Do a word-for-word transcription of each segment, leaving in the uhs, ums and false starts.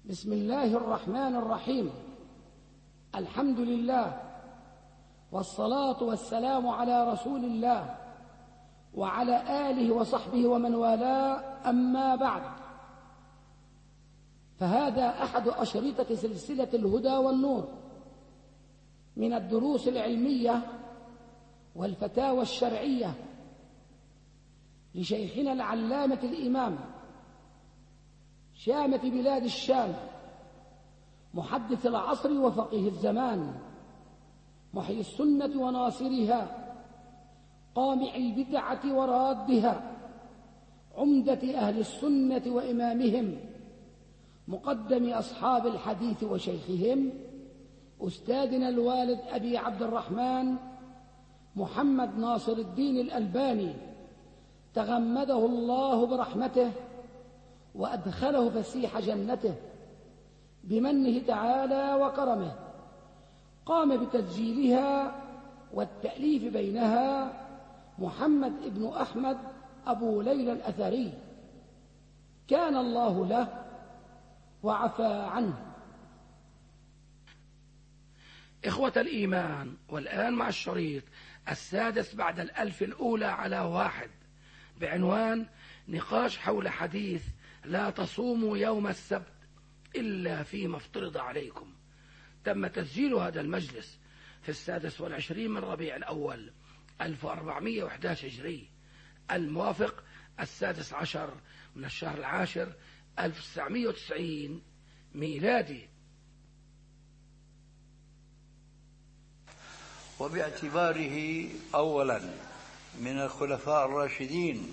بسم الله الرحمن الرحيم. الحمد لله والصلاة والسلام على رسول الله وعلى آله وصحبه ومن والاه، أما بعد، فهذا أحد أشرطة سلسلة الهدى والنور من الدروس العلمية والفتاوى الشرعية لشيخنا العلامة الإمام شامة بلاد الشام، محدث العصر وفقيه الزمان، محيي السنة وناصرها، قامع البدعة ورادها، عمدة أهل السنة وإمامهم، مقدم أصحاب الحديث وشيخهم، أستاذنا الوالد أبي عبد الرحمن محمد ناصر الدين الألباني، تغمده الله برحمته وأدخله فسيح جنته بمنه تعالى وكرمه. قام بتسجيلها والتأليف بينها محمد بن أحمد أبو ليلى الأثري، كان الله له وعفى عنه. إخوة الإيمان، والآن مع الشريط السادس بعد الألف الأولى على واحد بعنوان نقاش حول حديث لا تصوموا يوم السبت إلا فيما افترض عليكم. تم تسجيل هذا المجلس في السادس والعشرين من ربيع الأول ألف وأربعمائة وإحدى عشر هجري، الموافق السادس عشر من الشهر العاشر ألف وتسعمائة وتسعين ميلادي. وباعتباره أولا من الخلفاء الراشدين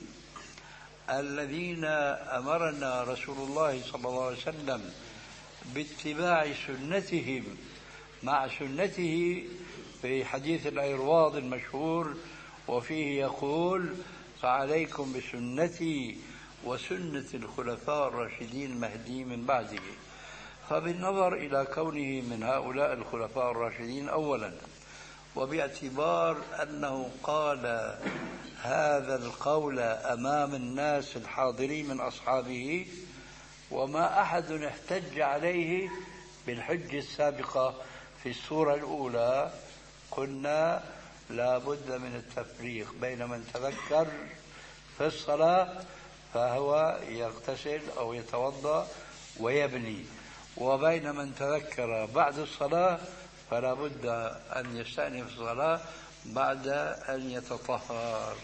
الذين أمرنا رسول الله صلى الله عليه وسلم باتباع سنتهم مع سنته في حديث العرواض المشهور، وفيه يقول: فعليكم بسنتي وسنة الخلفاء الراشدين المهديين من بعده. فبالنظر إلى كونه من هؤلاء الخلفاء الراشدين أولا، وباعتبار أنه قال هذا القول أمام الناس الحاضرين من أصحابه، وما أحد احتج عليه بالحجة السابقة في السورة الأولى، قلنا لا بد من التفريق بين من تذكر في الصلاة فهو يغتسل أو يتوضأ ويبني، وبين من تذكر بعد الصلاة فلا بد أن يستأنف الصلاة بعد أن يتطهر.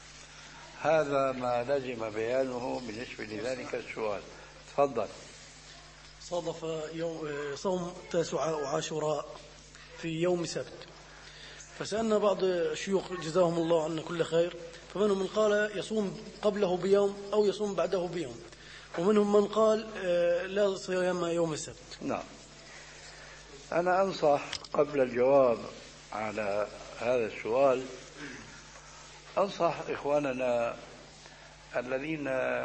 هذا ما لزم بيانه بالنسبة لذلك السؤال. تفضل. صادف يوم صوم تاسعاء وعاشوراء في يوم سبت، فسألنا بعض الشيوخ جزاهم الله عنا كل خير، فمنهم من قال يصوم قبله بيوم أو يصوم بعده بيوم، ومنهم من قال لا صيام يوم السبت. نعم، أنا أنصح قبل الجواب على هذا السؤال، أنصح إخواننا الذين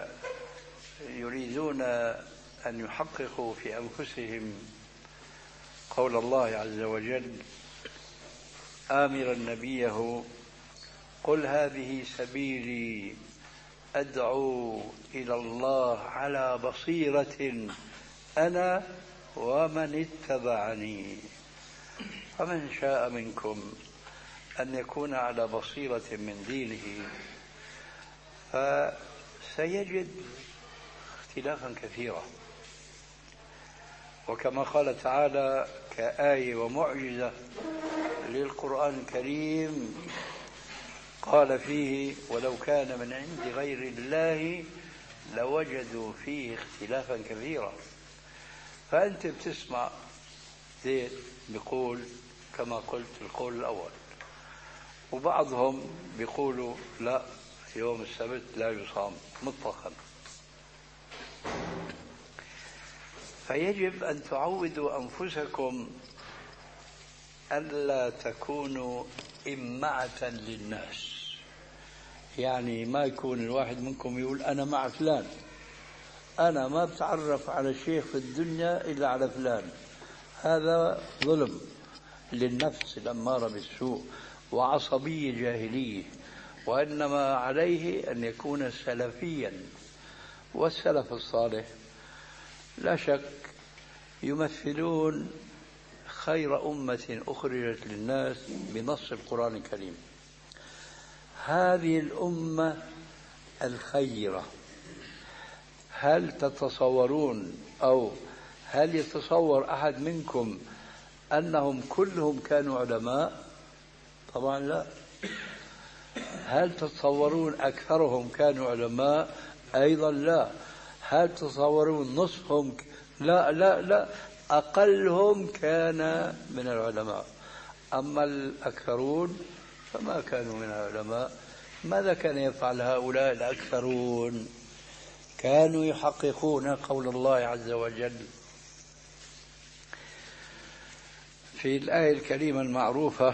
يريدون أن يحققوا في أنفسهم قول الله عز وجل آمرا نبيه: قل هذه سبيلي أدعو إلى الله على بصيرة أنا ومن اتبعني، فمن شاء منكم أن يكون على بصيرة من دينه فسيجد اختلافا كثيرا. وكما قال تعالى كآية ومعجزة للقرآن الكريم، قال فيه: ولو كان من عند غير الله لوجدوا فيه اختلافا كثيرا. فأنت بتسمع زيد بيقول كما قلت القول الأول، وبعضهم بيقولوا لا، يوم السبت لا يصام مطلقا. فيجب أن تعودوا أنفسكم ألا تكونوا إمعة للناس، يعني ما يكون الواحد منكم يقول أنا مع فلان، أنا ما بتعرف على الشيخ في الدنيا إلا على فلان. هذا ظلم للنفس الأمارة بالسوء وعصبية جاهلية، وإنما عليه أن يكون سلفيا. والسلف الصالح لا شك يمثلون خير أمة أخرجت للناس بنص القرآن الكريم. هذه الأمة الخيرة، هل تتصورون أو هل يتصور أحد منكم أنهم كلهم كانوا علماء؟ طبعا لا. هل تتصورون أكثرهم كانوا علماء؟ أيضا لا. هل تتصورون نصفهم؟ لا لا لا، أقلهم كان من العلماء. أما الأكثرون فما كانوا من العلماء. ماذا كان يفعل هؤلاء الأكثرون؟ كانوا يحققون قول الله عز وجل في الآية الكريمة المعروفة.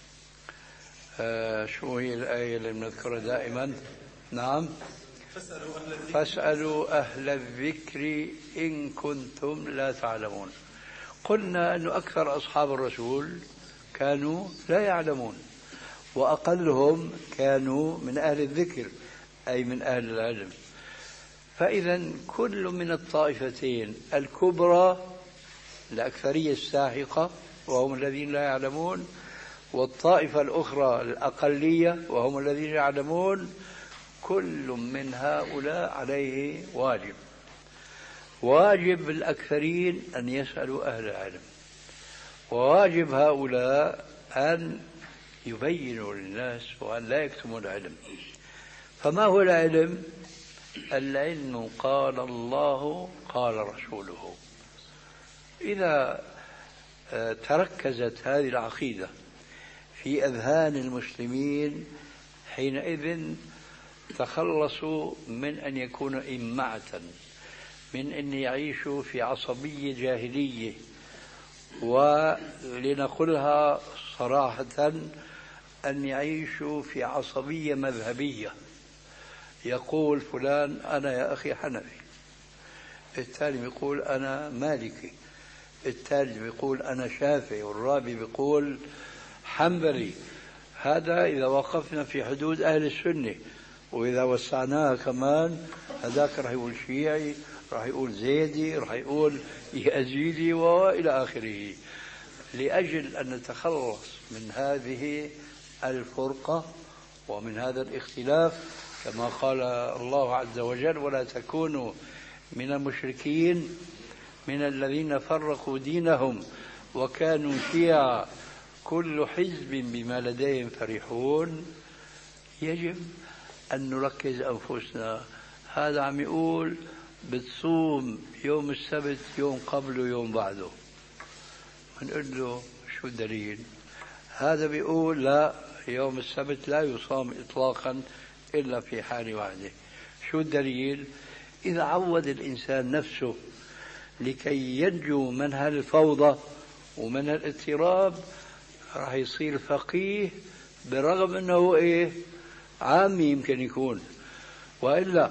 آه شو هي الآية اللي بنذكرها دائما؟ نعم، فاسألوا أهل الذكر إن كنتم لا تعلمون. قلنا أن أكثر أصحاب الرسول كانوا لا يعلمون، وأقلهم كانوا من أهل الذكر أي من أهل العلم. فإذا كل من الطائفتين الكبرى، الأكثرية الساحقة وهم الذين لا يعلمون، والطائفة الأخرى الأقلية وهم الذين يعلمون، كل من هؤلاء عليه واجب. واجب الأكثرين أن يسألوا أهل العلم، وواجب هؤلاء أن يبينوا للناس وأن لا يكتموا العلم. فما هو العلم؟ العلم قال الله قال رسوله. إذا تركزت هذه العقيدة في أذهان المسلمين حينئذ تخلصوا من أن يكونوا إمعة، من أن يعيشوا في عصبية جاهلية، ولنقولها صراحة أن يعيشوا في عصبية مذهبية. يقول فلان أنا يا أخي حنفي، الثاني يقول أنا مالكي، الثالث يقول أنا شافعي، والرابع يقول حنبلي. هذا إذا وقفنا في حدود أهل السنة، وإذا وسعناها كمان هذاك راح يقول شيعي، راح يقول زيدي، راح يقول يزيدي وإلى آخره. لأجل أن نتخلص من هذه الفرقة ومن هذا الاختلاف، كما قال الله عز وجل ولا تكونوا من المشركين من الذين فرقوا دينهم وكانوا شيعا كل حزب بما لديهم فرحون. يجب أن نركز أنفسنا. هذا عم يقول بتصوم يوم السبت يوم قبله يوم بعده، نقول له شو الدليل؟ هذا بيقول لا، يوم السبت لا يصام إطلاقا إلا في حال واحدة. شو الدليل؟ إذا عود الإنسان نفسه لكي ينجو من هالفوضى ومن الاضطراب راح يصير فقيه، برغم أنه إيه عامي يمكن يكون. وإلا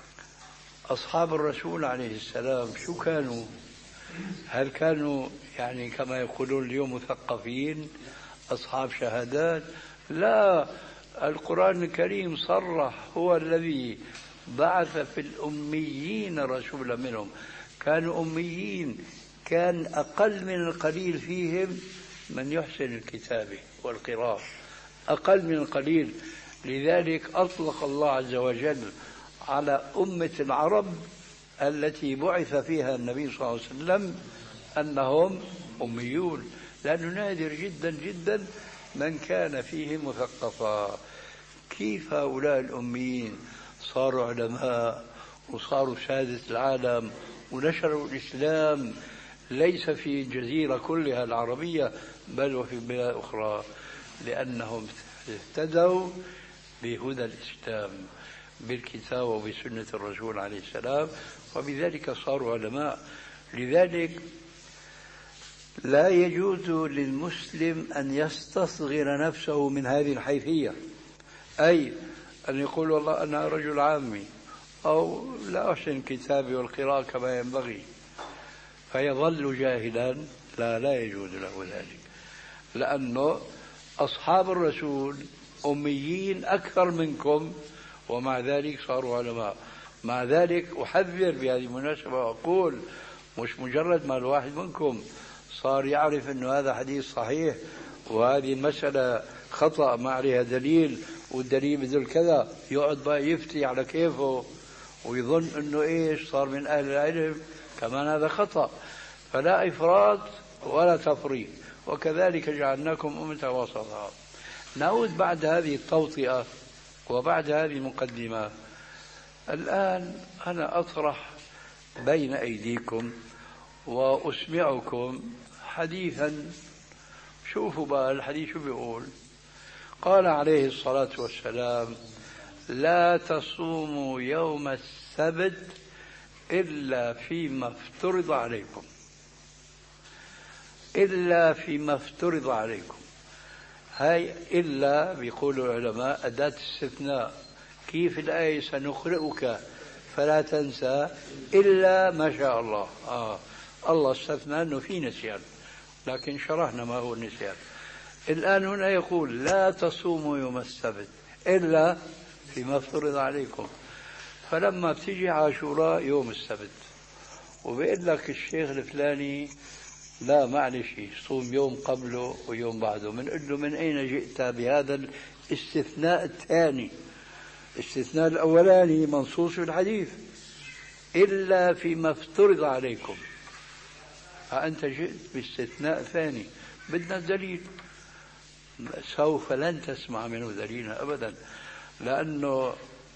أصحاب الرسول عليه السلام شو كانوا؟ هل كانوا يعني كما يقولون اليوم مثقفين أصحاب شهادات؟ لا، القرآن الكريم صرح هو الذي بعث في الأميين رسولا منهم. كانوا أميين، كان أقل من القليل فيهم من يحسن الكتابة والقراءة، أقل من القليل. لذلك أطلق الله عز وجل على أمة العرب التي بعث فيها النبي صلى الله عليه وسلم أنهم أميون، لأنه نادر جدا جدا من كان فيهم مثقفا. كيف هؤلاء الأميين صاروا علماء وصاروا سادة العالم ونشروا الإسلام ليس في الجزيرة كلها العربية بل وفي بلاد أخرى؟ لأنهم اهتدوا بهدى الإسلام بالكتاب وبسنة الرسول عليه السلام، وبذلك صاروا علماء. لذلك لا يجوز للمسلم أن يستصغر نفسه من هذه الحيثية، أي أن يقول والله أنا رجل عامي أو لا أحسن كتابي والقراءة كما ينبغي فيظل جاهلا. لا لا يجوز له ذلك، لأنه أصحاب الرسول أميين أكثر منكم ومع ذلك صاروا علماء. مع ذلك أحذر بهذه المناسبة وأقول مش مجرد ما الواحد منكم صار يعرف أنه هذا حديث صحيح وهذه المسألة خطأ ما عليها دليل والدليل بدل كذا يقعد بقى يفتي على كيفه ويظن أنه إيش صار من أهل العلم، كمان هذا خطأ. فلا إفراط ولا تفريط، وكذلك جعلناكم أمة وسطا. نعود بعد هذه التوطئة وبعد هذه المقدمة. الآن أنا أطرح بين أيديكم وأسمعكم حديثا. شوفوا بقى الحديث شو بيقول. قال عليه الصلاة والسلام: لا تصوموا يوم السبت إلا فيما افترض عليكم، إلا فيما افترض عليكم. هاي إلا بيقول العلماء أداة استثناء. كيف الآية سنقرئك فلا تنسى إلا ما شاء الله. آه. الله استثنى أنه في نسيان، لكن شرحنا ما هو النسيان. الآن هنا يقول لا تصوموا يوم السبت إلا فيما افترض عليكم. فلما بتيجي عاشوراء يوم السبت وبيقول لك الشيخ الفلاني لا معلش صوم يوم قبله ويوم بعده، بنقول له من أين جئت بهذا الاستثناء الثاني؟ الاستثناء الأولاني منصوص في الحديث إلا فيما افترض عليكم، فأنت جئت باستثناء ثاني. بدنا الدليل. سوف لن تسمع منه دليلا أبدا، لأنه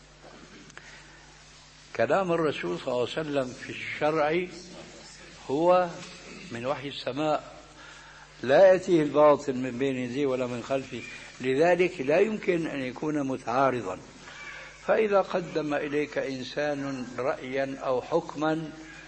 كلام الرسول صلى الله عليه وسلم في الشرع هو من وحي السماء، لا يأتيه الباطل من بين يديه ولا من خلفه، لذلك لا يمكن أن يكون متعارضا. فإذا قدم إليك إنسان رأيا أو حكما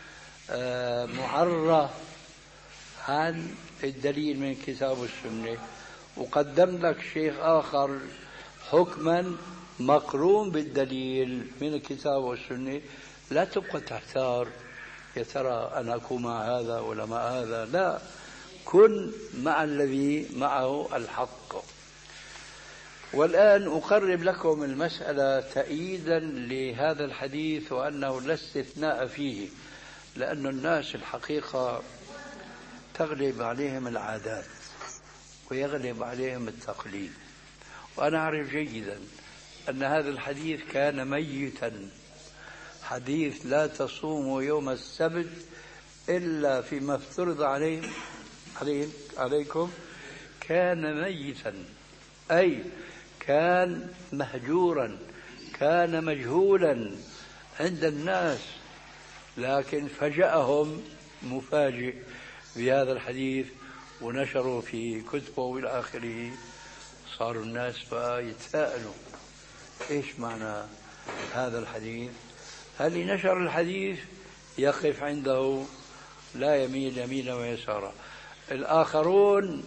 معرّة عن الدليل من الكتاب والسنة، وقدم لك شيخ آخر حكما مقرون بالدليل من الكتاب والسنة، لا تبقى تحتار يا ترى أنا أكون مع هذا ولا مع هذا. لا، كن مع الذي معه الحق. والآن أقرب لكم المسألة تأييدا لهذا الحديث وأنه لا استثناء فيه، لأن الناس الحقيقة تغلب عليهم العادات ويغلب عليهم التقليد. وأنا أعرف جيدا أن هذا الحديث كان ميتا. حديث لا تصوموا يوم السبت إلا فيما افترض عليهم عليكم كان ميتا، أي كان مهجورا، كان مجهولا عند الناس، لكن فجأهم مفاجئ بهذا الحديث ونشروا في كتبه والى آخره. صاروا الناس بقى يتساءلوا إيش معنى هذا الحديث؟ هل نشر الحديث يقف عنده لا يميل يمينا ويسارا. الآخرون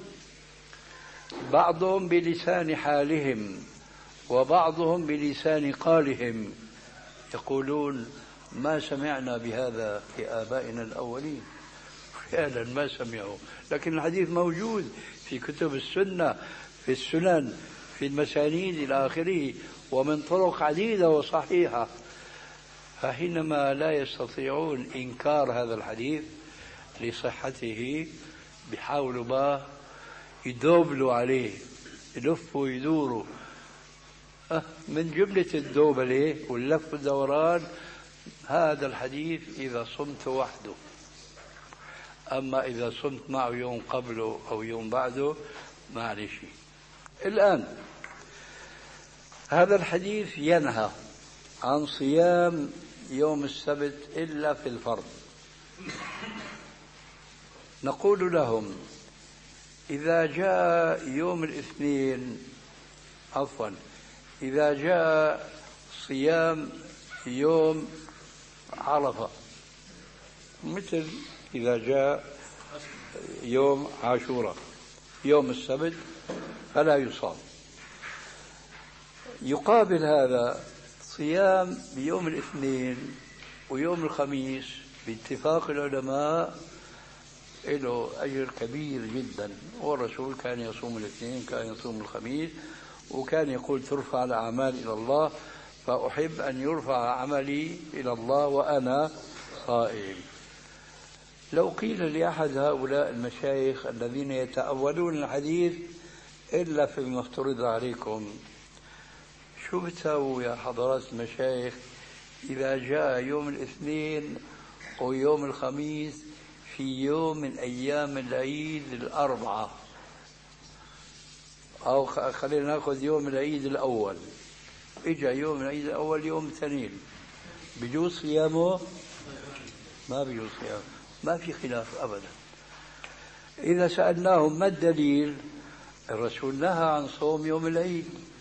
بعضهم بلسان حالهم وبعضهم بلسان قالهم يقولون ما سمعنا بهذا في آبائنا الأولين. فعلا ما سمعوا، لكن الحديث موجود في كتب السنة، في السنن، في المسانيد إلى آخره، ومن طرق عديدة وصحيحة. فحينما لا يستطيعون إنكار هذا الحديث لصحته بيحاولوا بقى يدوبلوا عليه، يلفوا ويدوروا. أه من جملة الدوبلة واللف والدوران هذا الحديث إذا صمت وحده، أما إذا صمت معه يوم قبله أو يوم بعده ما عليه شيء. الآن هذا الحديث ينهى عن صيام يوم السبت إلا في الفرض. نقول لهم إذا جاء يوم الاثنين عفوا إذا جاء صيام يوم عرفة، مثل إذا جاء يوم عاشوراء يوم السبت فلا يصام. يقابل هذا صيام بيوم الاثنين ويوم الخميس باتفاق العلماء له أجر كبير جدا، والرسول كان يصوم الاثنين، كان يصوم الخميس، وكان يقول ترفع الأعمال إلى الله، فأحب أن يرفع عملي إلى الله وأنا صائم. لو قيل لأحد هؤلاء المشايخ الذين يتأولون الحديث إلا فيما افترض عليكم، شو بتساووا يا حضرات المشايخ إذا جاء يوم الاثنين ويوم الخميس في يوم من أيام العيد الأربعة، أو خلينا نأخذ يوم العيد الأول، إجا يوم العيد الأول يوم الاثنين، بجوز صيامه؟ ما بجوز صيامه، ما في خلاف أبدا. إذا سألناهم ما الدليل؟ الرسول نهى عن صوم يوم العيد.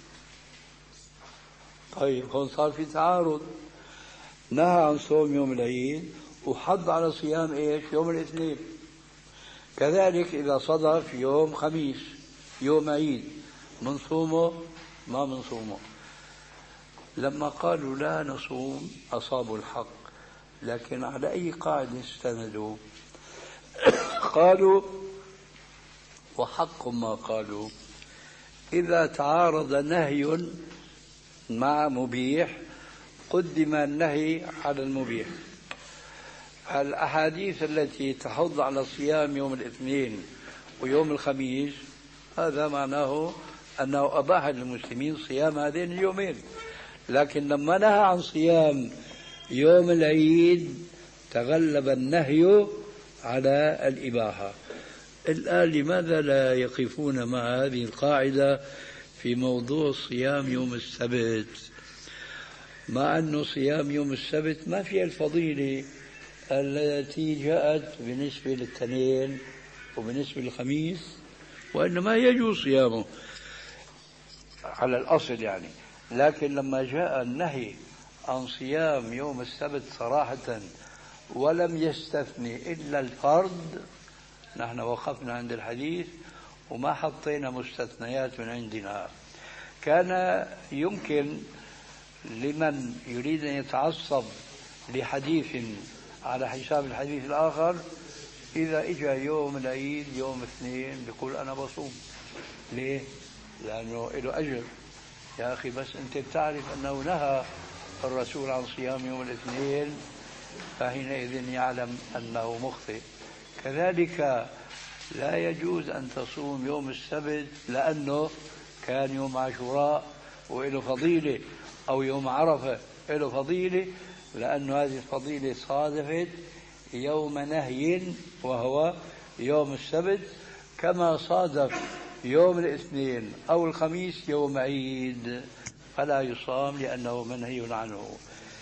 طيب هون صار في تعارض، نهى عن صوم يوم العيد وحض على صيام ايش؟ يوم الاثنين. كذلك إذا صدف يوم خميس يوم عيد منصومه؟ ما منصومه. لما قالوا لا نصوم أصابوا الحق، لكن على أي قاعدة استندوا؟ قالوا وحق ما قالوا إذا تعارض نهي مع مبيح قدم النهي على المبيح. الأحاديث التي تحض على صيام يوم الاثنين ويوم الخميس هذا معناه أنه أباح للمسلمين صيام هذين اليومين، لكن لما نهى عن صيام يوم العيد تغلب النهي على الإباحة. الآن لماذا لا يقفون مع هذه القاعدة في موضوع صيام يوم السبت، مع أنه صيام يوم السبت ما فيها الفضيلة التي جاءت بالنسبة للاثنين وبالنسبة للخميس، وإنما يجوز صيامه على الأصل يعني. لكن لما جاء النهي عن صيام يوم السبت صراحة ولم يستثني إلا الفرد، نحن وقفنا عند الحديث وما حطينا مستثنيات من عندنا. كان يمكن لمن يريد أن يتعصب لحديث على حساب الحديث الآخر إذا إجا يوم العيد يوم اثنين بيقول أنا بصوم. ليه؟ لأنه له أجر. يا أخي بس أنت بتعرف أنه نهى الرسول عن صيام يوم الاثنين، فحينئذ يعلم أنه مخطئ. كذلك لا يجوز أن تصوم يوم السبت لأنه كان يوم عاشوراء وله فضيلة، أو يوم عرفة له فضيلة، لأنه هذه الفضيلة صادفت يوم نهي وهو يوم السبت، كما صادف يوم الاثنين أو الخميس يوم عيد، فلا يصام لأنه منهي عنه.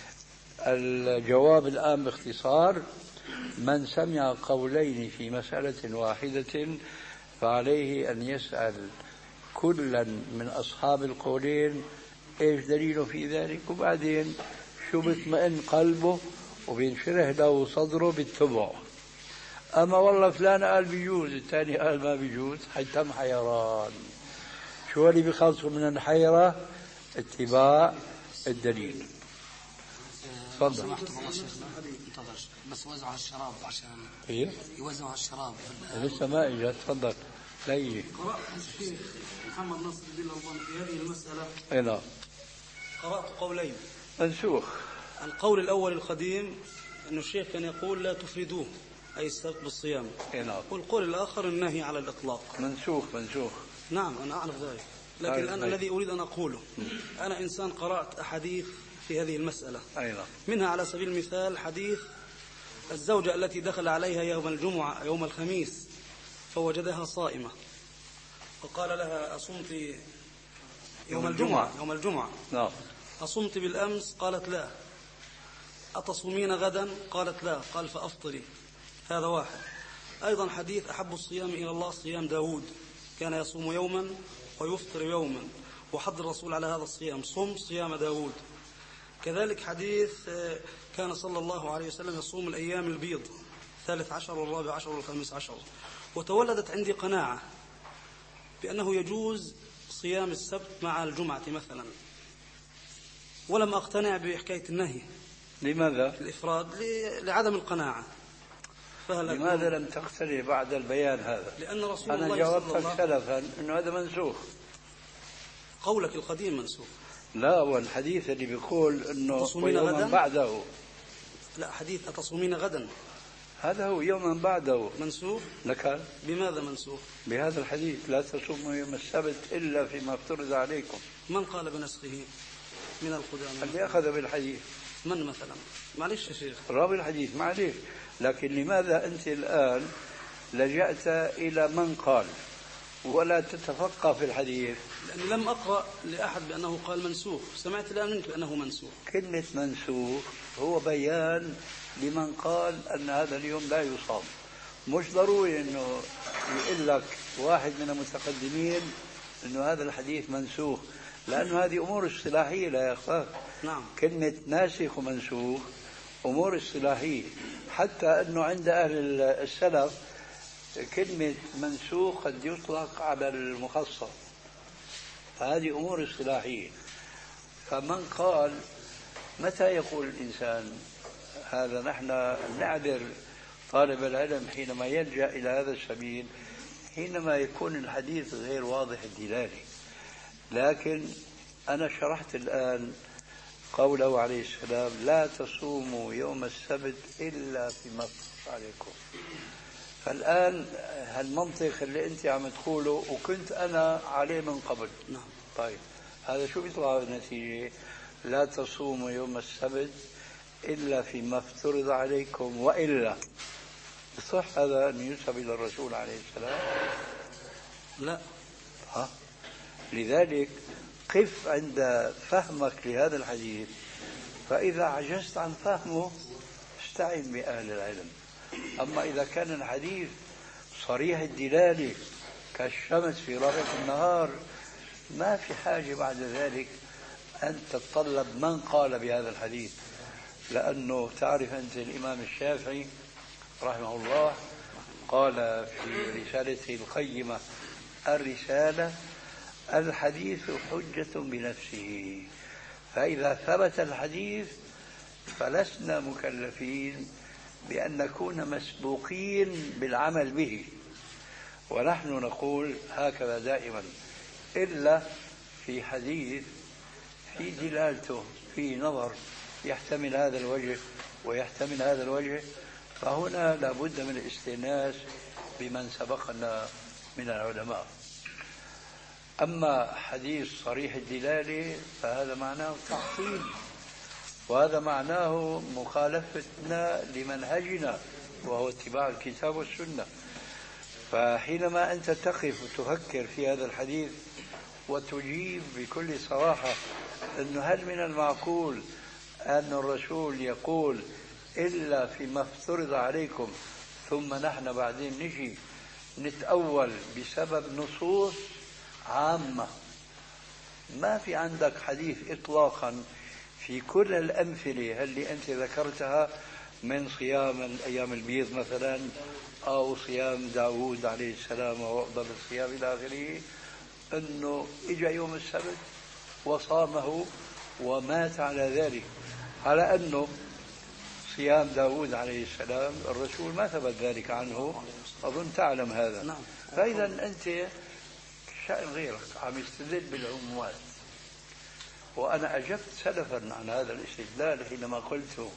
الجواب الآن باختصار: من سمع قولين في مسألة واحدة فعليه أن يسأل كلا من أصحاب القولين إيش دليله في ذلك، وبعدين شو بيطمئن قلبه وبينشرح له صدره بالتبع. أما والله فلان قال بيجوز الثاني قال ما بيجوز، حيتم حيران. شو اللي بيخلصوا من الحيرة؟ اتباع الدليل. تفضل. انتظر بس وزعوا على الشراب عشان ايه يوزعوا على الشراب لسه ما اجى. تفضل. لا يجي. قرأت الشيخ محمد ناصر الدين الألباني في هذه المسألة. اي نعم. قرأت قولين منسوخ. القول الأول القديم أن الشيخ كان يقول لا تفردوه أي السبت بالصيام. اي نعم. والقول الآخر النهي على الإطلاق. منسوخ منسوخ. نعم أنا أعرف ذلك، لكن الآن الذي أريد أن أقوله أنا إنسان قرأت أحاديث في هذه المسألة. أي نعم. منها على سبيل المثال حديث الزوجة التي دخل عليها يوم الجمعة يوم الخميس فوجدها صائمة وقال لها أصمت يوم, يوم الجمعة يوم الجمعة نعم. أصمت بالأمس؟ قالت لا. أتصومين غدا؟ قالت لا. قال فأفطري. هذا واحد. أيضا حديث أحب الصيام إلى الله صيام داود، كان يصوم يوما ويفطر يوما، وحض الرسول على هذا الصيام صم صيام داود. كذلك حديث كان صلى الله عليه وسلم يصوم الأيام البيض الثالث عشر والرابع عشر والخامس عشر. وتولدت عندي قناعة بأنه يجوز صيام السبت مع الجمعة مثلا، ولم أقتنع بحكاية النهي. لماذا؟ الإفراد لعدم القناعة. لماذا لم تقتنع بعد البيان هذا؟ لأن رسول أنا الله جاوبتك سلفا أنه هذا منسوخ. قولك القديم منسوخ. لا، والحديث اللي بيقول أنه تصومين غدا بعده. لا، حديث أتصومين غدا هذا هو يوما بعده منسوخ. لك بماذا منسوخ؟ بهذا الحديث لا تصوموا يوم السبت إلا فيما افترض عليكم. من قال بنسخه من القدامى؟ اللي أخذ بالحديث. من مثلا؟ معلش يا شيخ، راوي الحديث معليش، لكن لماذا أنت الآن لجأت إلى من قال ولا تتفقه في الحديث؟ لأني لم أقرأ لأحد بأنه قال منسوخ، سمعت الآن منك بأنه منسوخ. كلمة منسوخ هو بيان لمن قال أن هذا اليوم لا يصام. مش ضروري أنه يقول لك واحد من المتقدمين أنه هذا الحديث منسوخ، لأنه هذه أمور اصطلاحية لا يخفى. نعم. كلمة ناسخ ومنسوخ أمور اصطلاحية، حتى أنه عند أهل السلف كلمة منسوخ قد يطلق على المخصص، هذه أمور اصطلاحية. فمن قال متى يقول الإنسان هذا؟ نحن نعذر طالب العلم حينما يلجأ إلى هذا السبيل حينما يكون الحديث غير واضح الدلالة. لكن أنا شرحت الآن قوله عليه السلام لا تصوموا يوم السبت إلا فيما افترض عليكم. فالآن هالمنطق اللي أنت عم تقوله وكنت أنا عليه من قبل. نعم. طيب هذا شو بيطلع النتيجة؟ لا تصوموا يوم السبت إلا فيما افترض عليكم وإلا. صح هذا أن ينسب إلى الرسول عليه السلام؟ لا. ها؟ لذلك قف عند فهمك لهذا الحديث، فإذا عجزت عن فهمه استعن بأهل العلم. أما إذا كان الحديث صريح الدلالة كالشمس في رابعة النهار ما في حاجة بعد ذلك أن تتطلب من قال بهذا الحديث، لأنه تعرف أنت الإمام الشافعي رحمه الله قال في رسالته القيمة الرسالة الحديث حجة بنفسه، فإذا ثبت الحديث فلسنا مكلفين بأن نكون مسبوقين بالعمل به. ونحن نقول هكذا دائما إلا في حديث في دلالته في نظر يحتمل هذا الوجه ويحتمل هذا الوجه، فهنا لابد من الاستئناس بمن سبقنا من العلماء. أما حديث صريح الدلالة فهذا معناه تعطيل، وهذا معناه مخالفتنا لمنهجنا وهو اتباع الكتاب والسنة. فحينما أنت تقف وتفكر في هذا الحديث وتجيب بكل صراحة أنه هل من المعقول أن الرسول يقول إلا فيما افترض عليكم، ثم نحن بعدين نجي نتأول بسبب نصوص عامة. ما في عندك حديث إطلاقا في كل الأمثلة اللي أنت ذكرتها من صيام الأيام البيض مثلا أو صيام داود عليه السلام وهو أفضل الصيام إلى آخره، أنه إجا يوم السبت وصامه ومات على ذلك، على أنه صيام داود عليه السلام الرسول ما ثبت ذلك عنه، أظن تعلم هذا. فإذا أنت شأن غيرك عم يستدل بالعمومات، وأنا أجبت سلفا عن هذا الاستدلال حينما قلت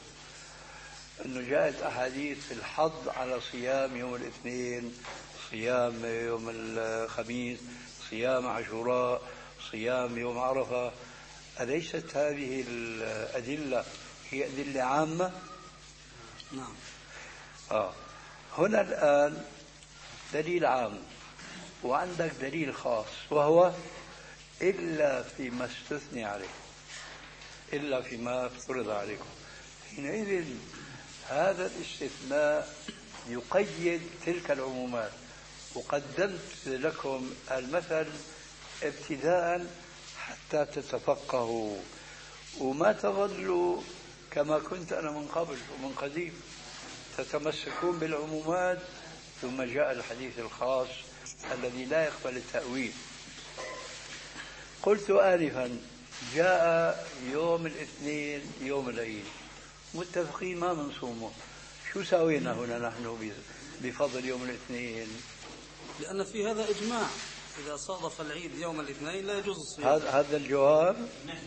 أنه جاءت أحاديث في الحض على صيام يوم الاثنين، صيام يوم الخميس، صيام عاشوراء، صيام يوم عرفة. أليست هذه الأدلة هي أدلة عامة؟ نعم. آه. هنا الآن دليل عام وعندك دليل خاص وهو إلا فيما استثني عليه، إلا فيما افترض عليكم. حينئذ هذا الاستثناء يقيد تلك العمومات. وقدمت لكم المثل ابتداء حتى تتفقهوا وما تظلوا كما كنت أنا من قبل ومن قديم تتمسكون بالعمومات، ثم جاء الحديث الخاص الذي لا يقبل التأويل. قلت آنفا جاء يوم الاثنين يوم العيد، متفقين ما منصومه، شو سوينا هنا نحن بفضل يوم الاثنين؟ لأن في هذا إجماع، إذا صادف العيد يوم الاثنين لا يجوز الصيام. هذا هذا الجواب.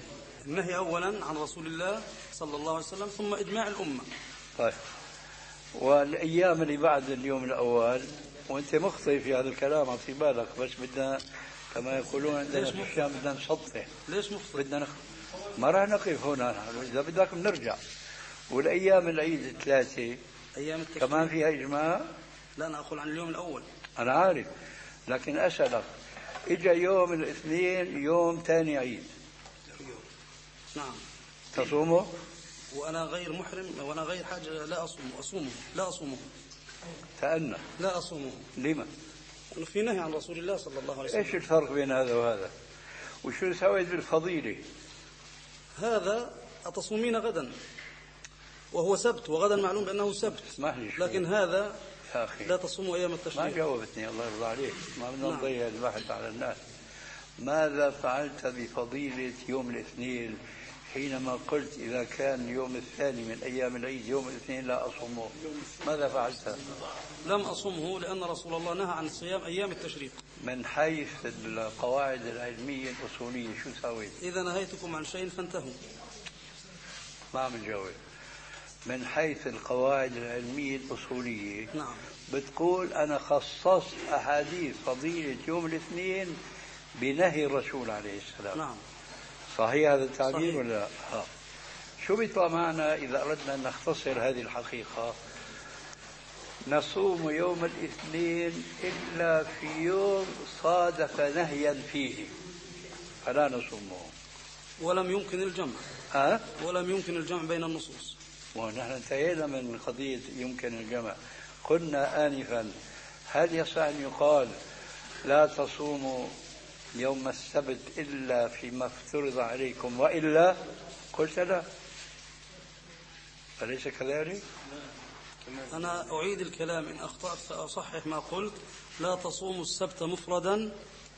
النهي أولا عن رسول الله صلى الله عليه وسلم، ثم إجماع الأمة. طيب والأيام اللي بعد اليوم الأول، وأنت مخطئ في هذا الكلام، أعطي بالك، بس بدنا كما يقولون عندنا في الشام بدنا نسطح. ليش مخطئ؟ بدنا نخ... ما راح نقف هنا، إذا بدك بنرجع. والأيام العيد الثلاثة أيام التشريق كمان فيها إجماع. لا أنا أقول عن اليوم الأول. أنا عارف، لكن أسألك، إجا يوم الاثنين يوم ثاني عيد، نعم، تصومه؟ وأنا غير محرم وأنا غير حاجة لا أصومه أصومه لا أصومه تأنى لا أصومه. لما؟ في نهي عن رسول الله صلى الله عليه وسلم. إيش الفرق بين هذا وهذا؟ وشو سويت بالفضيلة؟ هذا أتصومين غدا وهو سبت، وغدا معلوم بأنه سبت، لكن هذا يا أخي لا تصوموا أيام التشريق. ما جاوبتني، الله يرضى عليك، ما بدنا نعم. نضيع البحث على الناس. ماذا فعلت بفضيلة يوم الاثنين حينما قلت إذا كان يوم الثاني من أيام العيد يوم الاثنين لا أصومه؟ ماذا فعلت؟ لم أصومه لأن رسول الله نهى عن صيام أيام التشريق. من حيث القواعد العلمية الأصولية شو سويت؟ إذا نهيتكم عن شيء فانتهوا. ما عم نجاوب. من حيث القواعد العلمية الأصولية، نعم، بتقول أنا خصصت أحاديث فضيلة يوم الاثنين بنهي الرسول عليه السلام. نعم، صحيح هذا التعبير صحيح. ولا ها؟ شو بيطلع معنا إذا أردنا أن نختصر هذه الحقيقة؟ نصوم يوم الاثنين إلا في يوم صادف نهيا فيه فلا نصومه، ولم يمكن الجمع. ها؟ ولم يمكن الجمع بين النصوص. ونحن انتهينا من قضية يمكن الجمع. قلنا آنفا هل يصح أن يقال لا تصوموا يوم السبت إلا فيما افترض عليكم وإلا؟ قلت لا، أليس كذلك؟ أنا أعيد الكلام إن أخطأت فأصحح ما قلت. لا تصوموا السبت مفردا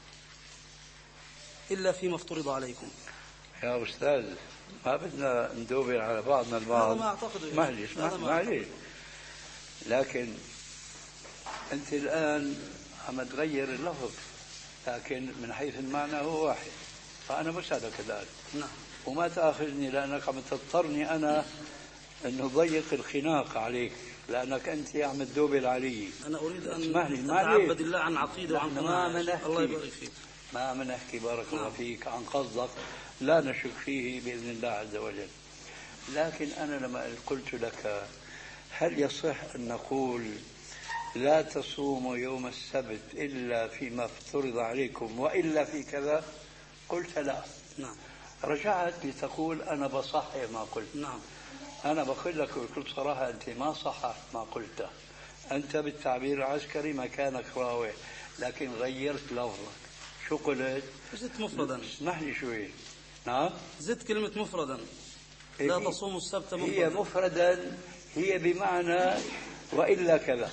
إلا فيما افترض عليكم. يا أستاذ ما بدنا ندوبر على بعضنا البعض. هذا ما أعتقده. معلش معلش، لكن أنت الآن عم تغير اللفظ، لكن من حيث المعنى هو واحد. فأنا بسألك الآن، نعم، وما تأخذني لأنك عم تضطرني أنا أن أضيق الخناق عليك، لأنك أنت عم تدوبل علي. أنا أريد أن أتعبد الله عن عقيدة وعن قناعة. الله يبارك فيك. ما عم نحكي بارك الله نعم. فيك عن قصدك لا نشك فيه بإذن الله عز وجل، لكن أنا لما قلت لك هل يصح أن نقول لا تصوموا يوم السبت إلا فيما افترض عليكم وإلا في كذا؟ قلت لا. نعم. رجعت لتقول أنا بصحح ما قلت. نعم. أنا بقول لك بكل صراحة أنت ما صححت ما قلته. أنت بالتعبير العسكري مكانك راوح، لكن غيرت لفظك. شو قلت؟ زدت مفردا. اسمح لي شوي. نعم، زدت كلمة مفردا. لا تصوموا السبت مفردا. هي مفردا، هي بمعنى وإلا كذا،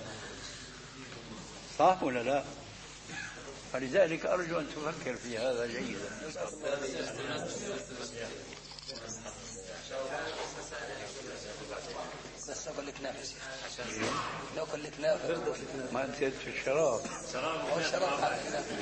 صح ولا لا؟ فلذلك أرجو أن تفكر في هذا جيدا. بس أقول لك نافس لو أقول لك نافس ما أنت في الشراب. هو الشراب.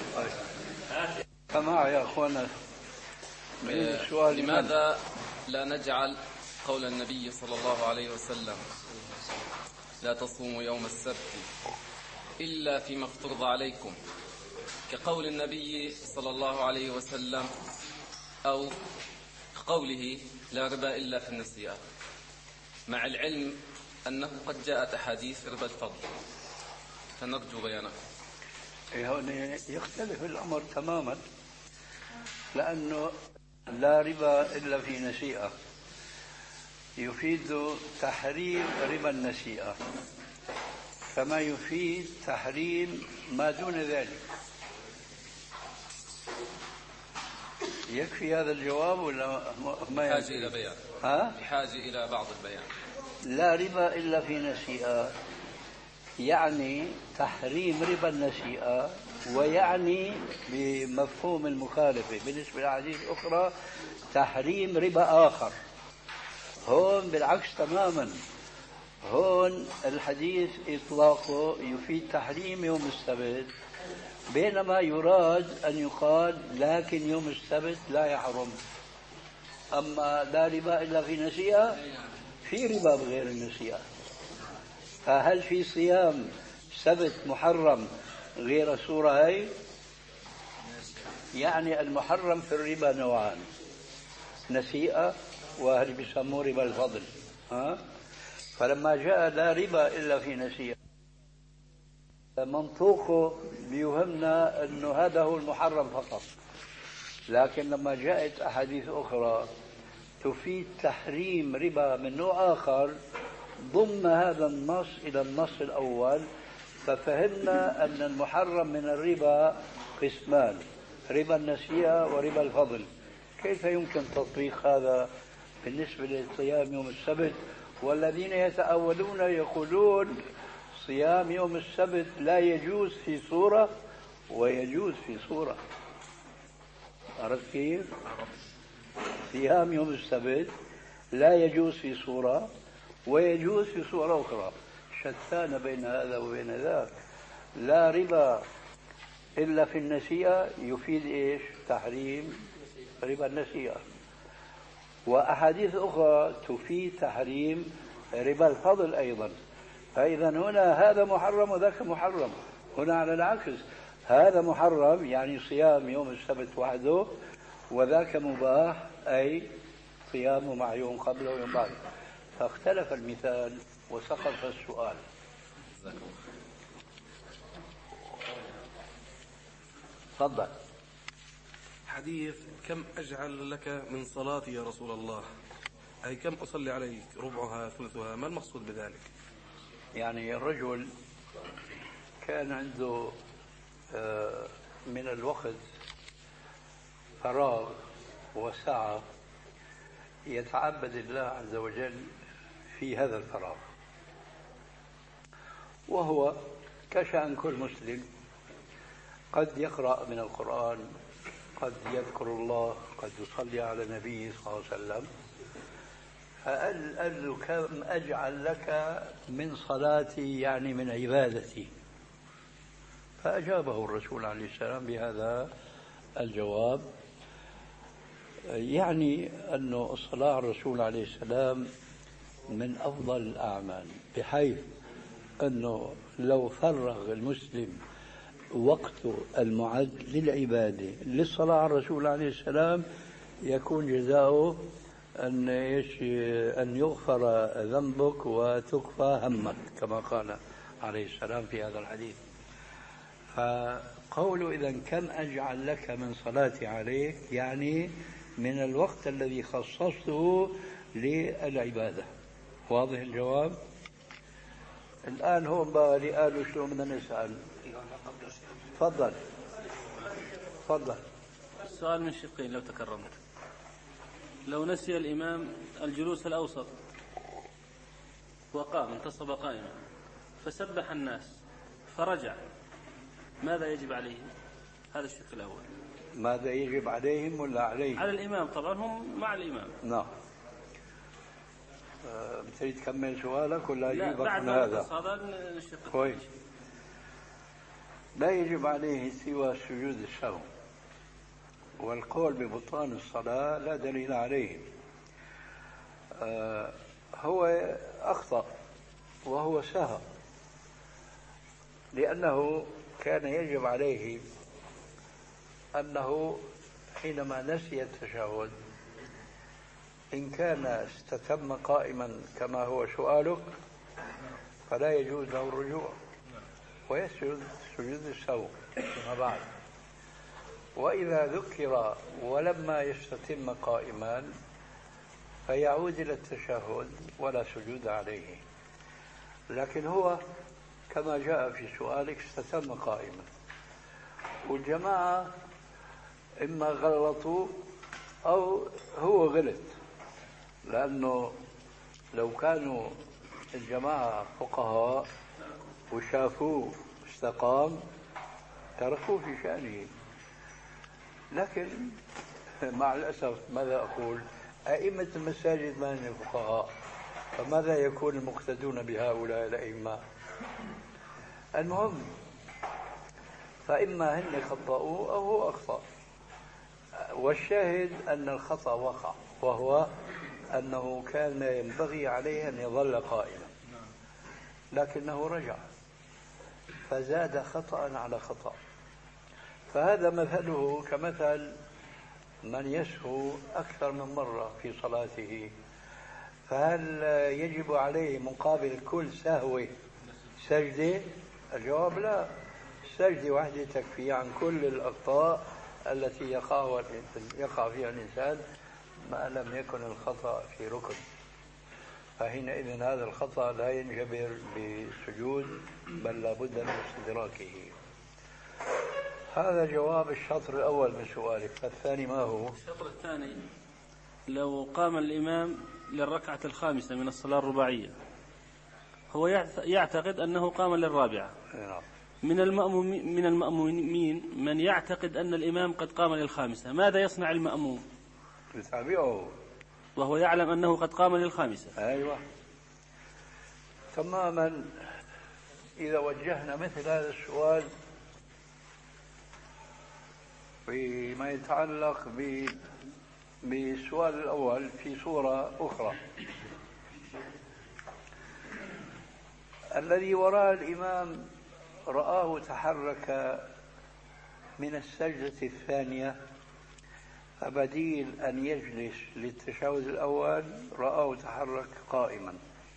فمع يا أخوانا السؤال لماذا لا نجعل قول النبي صلى الله عليه وسلم لا تصوموا يوم السبت إلا فيما افترض عليكم كقول النبي صلى الله عليه وسلم، أو قوله لا ربا إلا في النسيئة، مع العلم أنه قد جاءت أحاديث ربا الفضل، فنرجو بيانه. هنا يختلف الأمر تماما، لأنه لا ربا إلا في نسيئة يفيد تحريم ربا النسيئة كما يفيد تحريم ما دون ذلك. يكفي هذا الجواب ولا ما بحاجة إلى بيان؟ ها؟ بحاجة إلى بعض البيان. لا ربا إلا في نسيئة يعني تحريم ربا النسيئة، ويعني بمفهوم المخالفة بالنسبة للأحاديث الأخرى تحريم ربا آخر. هون بالعكس تماما، هون الحديث إطلاقه يفيد تحريم يوم السبت، بينما يراد أن يقال لكن يوم السبت لا يحرم. أما لا ربا إلا في نسيئة، في ربا بغير النسيئة. فهل في صيام سبت محرم غير الصورة هي؟ يعني المحرم في الربا نوعان، نسيئة وهل بيسموه ربا الفضل. ها؟ فلما جاء لا ربا إلا في نسيئة، منطوقه بيوهمنا أنه هذا هو المحرم فقط. لكن لما جاءت أحاديث أخرى تفيد تحريم ربا من نوع آخر، ضم هذا النص إلى النص الأول، ففهمنا أن المحرم من الربا قسمان: ربا النسيئة وربا الفضل. كيف يمكن تطبيق هذا بالنسبة لصيام يوم السبت؟ والذين يتأولون يقولون صيام يوم السبت لا يجوز في صورة ويجوز في صورة. عرفت كيف؟ صيام يوم السبت لا يجوز في صورة ويجوز في صورة أخرى، شتان بين هذا وبين ذاك. لا ربا إلا في النسيئة يفيد إيش؟ تحريم ربا النسيئة. وأحاديث أخرى تفيد تحريم ربا الفضل أيضا. فإذا هنا هذا محرم وذاك محرم. هنا على العكس، هذا محرم يعني صيام يوم السبت وحده، وذاك مباح أي صيامه مع يوم قبله ويوم بعده. فاختلف المثال وسقط السؤال. تفضل. حديث كم أجعل لك من صلاتي يا رسول الله، أي كم أصلي عليك، ربعها ثلثها، ما المقصود بذلك؟ يعني الرجل كان عنده من الوقت فراغ وسعة يتعبد الله عز وجل في هذا الفراغ، وهو كشأن كل مسلم قد يقرأ من القرآن، قد يذكر الله، قد يصلي على النبي صلى الله عليه وسلم. فقال له كم أجعل لك من صلاتي يعني من عبادتي؟ فأجابه الرسول عليه السلام بهذا الجواب، يعني أن الصلاة على الرسول عليه السلام من أفضل الأعمال، بحيث أنه لو فرغ المسلم وقته المعد للعبادة للصلاة على الرسول عليه السلام يكون جزاؤه أن أن يغفر ذنبك وتكفى همك، كما قال عليه السلام في هذا الحديث. فقوله إذا كم أجعل لك من صلاتي عليك يعني من الوقت الذي خصصته للعبادة. واضح الجواب؟ الآن هون بقى اللي قالوا شو بدنا نسأل. تفضل تفضل. السؤال من شقين لو تكرمت. لو نسي الإمام الجلوس الأوسط وقام انتصب قائما فسبح الناس فرجع، ماذا يجب عليه؟ هذا الشق الأول. ماذا يجب عليهم ولا عليهم؟ على الإمام طبعا، هم مع الإمام. نعم. أه بتريد تكمل سؤالك ولا لا أجيبك بعد من هذا؟ هذا الشق. كويس. لا يجب عليه سوى سجود السهو، والقول ببطلان الصلاة لا دليل عليه. أه هو أخطأ وهو سهى، لأنه كان يجب عليه أنه حينما نسي التشهد إن كان استتم قائما كما هو سؤالك فلا يجوز له الرجوع ويسجد سجود السهو فيما بعد. وإذا ذكر ولما يستتم قائما فيعود إلى التشهد ولا سجود عليه. لكن هو كما جاء في سؤالك استتم قائما، والجماعة إما غلطوا أو هو غلط، لأنه لو كانوا الجماعة فقهاء وشافوه استقام تركوه في شأنه. لكن مع الأسف ماذا أقول، أئمة المساجد ما هم فقهاء، فماذا يكون المقتدون بهؤلاء الأئمة؟ المهم فإما هن خطأوا أو هو أخطأ، والشاهد أن الخطأ وقع، وهو أنه كان ينبغي عليه أن يظل قائما. لكنه رجع فزاد خطأ على خطأ. فهذا مثله كمثل من يسهو أكثر من مرة في صلاته، فهل يجب عليه مقابل كل سهوة سجدة؟ الجواب لا، السجدة واحدة تكفي عن كل الأخطاء التي يقع يقع فيها الإنسان ما لم يكن الخطأ في ركن، فحينئذ هذا الخطأ لا ينجبر بسجود بل لابد من استدراكه. هذا جواب الشطر الأول من سؤالك. فالثاني ما هو؟ الشطر الثاني: لو قام الإمام للركعة الخامسة من الصلاة الرباعية، هو يعتقد أنه قام للرابعة. من المأمومين من المأمومين من يعتقد أن الإمام قد قام للخامسة، ماذا يصنع المأموم؟ يتابعه وهو يعلم أنه قد قام للخامسة. أيوة تماما. إذا وجهنا مثل هذا السؤال فيما يتعلق بالسؤال الأول في صورة أخرى، الذي وراء الإمام رآه تحرك من السجدة الثانية، فبديل أن يجلس للتشهد الأول رآه تحرك قائما،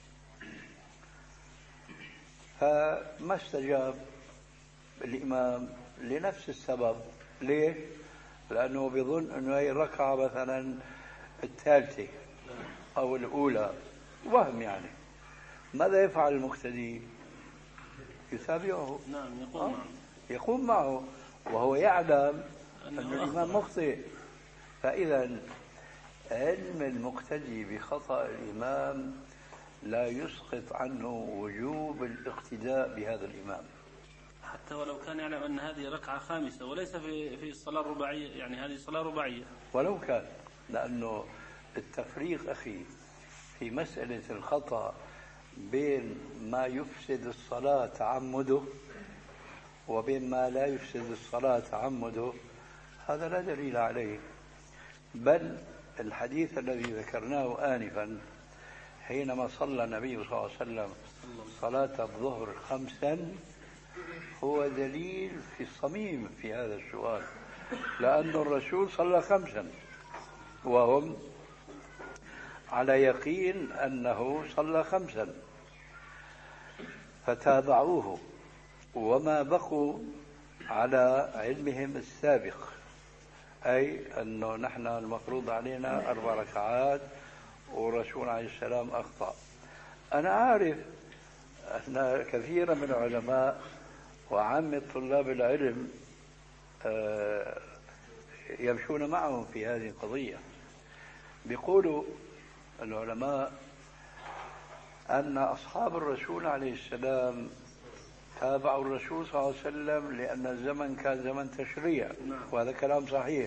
فما استجاب الإمام لنفس السبب. ليه؟ لأنه بيظن أنه هي الركعة مثلا الثالثة أو الأولى، وهم يعني. ماذا يفعل المقتدي؟ يتابعه. نعم، يقوم معه. يقوم معه وهو يعلم أن الإمام مخطئ. فإذا علم المقتدي بخطأ الإمام لا يسقط عنه وجوب الاقتداء بهذا الإمام، حتى ولو كان يعلم أن هذه ركعة خامسة وليس في في الصلاة الرباعية، يعني هذه صلاة رباعية ولو كان. لأنه التفريق أخي في مسألة الخطأ بين ما يفسد الصلاة تعمده وبين ما لا يفسد الصلاة تعمده هذا لا دليل عليه، بل الحديث الذي ذكرناه آنفا حينما صلى النبي صلى الله عليه وسلم صلاة الظهر خمسا هو دليل في الصميم في هذا السؤال، لأن الرسول صلى خمسا وهم على يقين أنه صلى خمسا فتابعوه، وما بقوا على علمهم السابق، أي أنه نحن المفروض علينا أربع ركعات والرسول عليه السلام أخطأ. أنا عارف أن كثيرا من العلماء وعامة طلاب العلم يمشون معهم في هذه القضية. بيقولوا العلماء أن أصحاب الرسول عليه السلام تابعوا الرسول صلى الله عليه وسلم لأن الزمن كان زمن تشريع، وهذا كلام صحيح،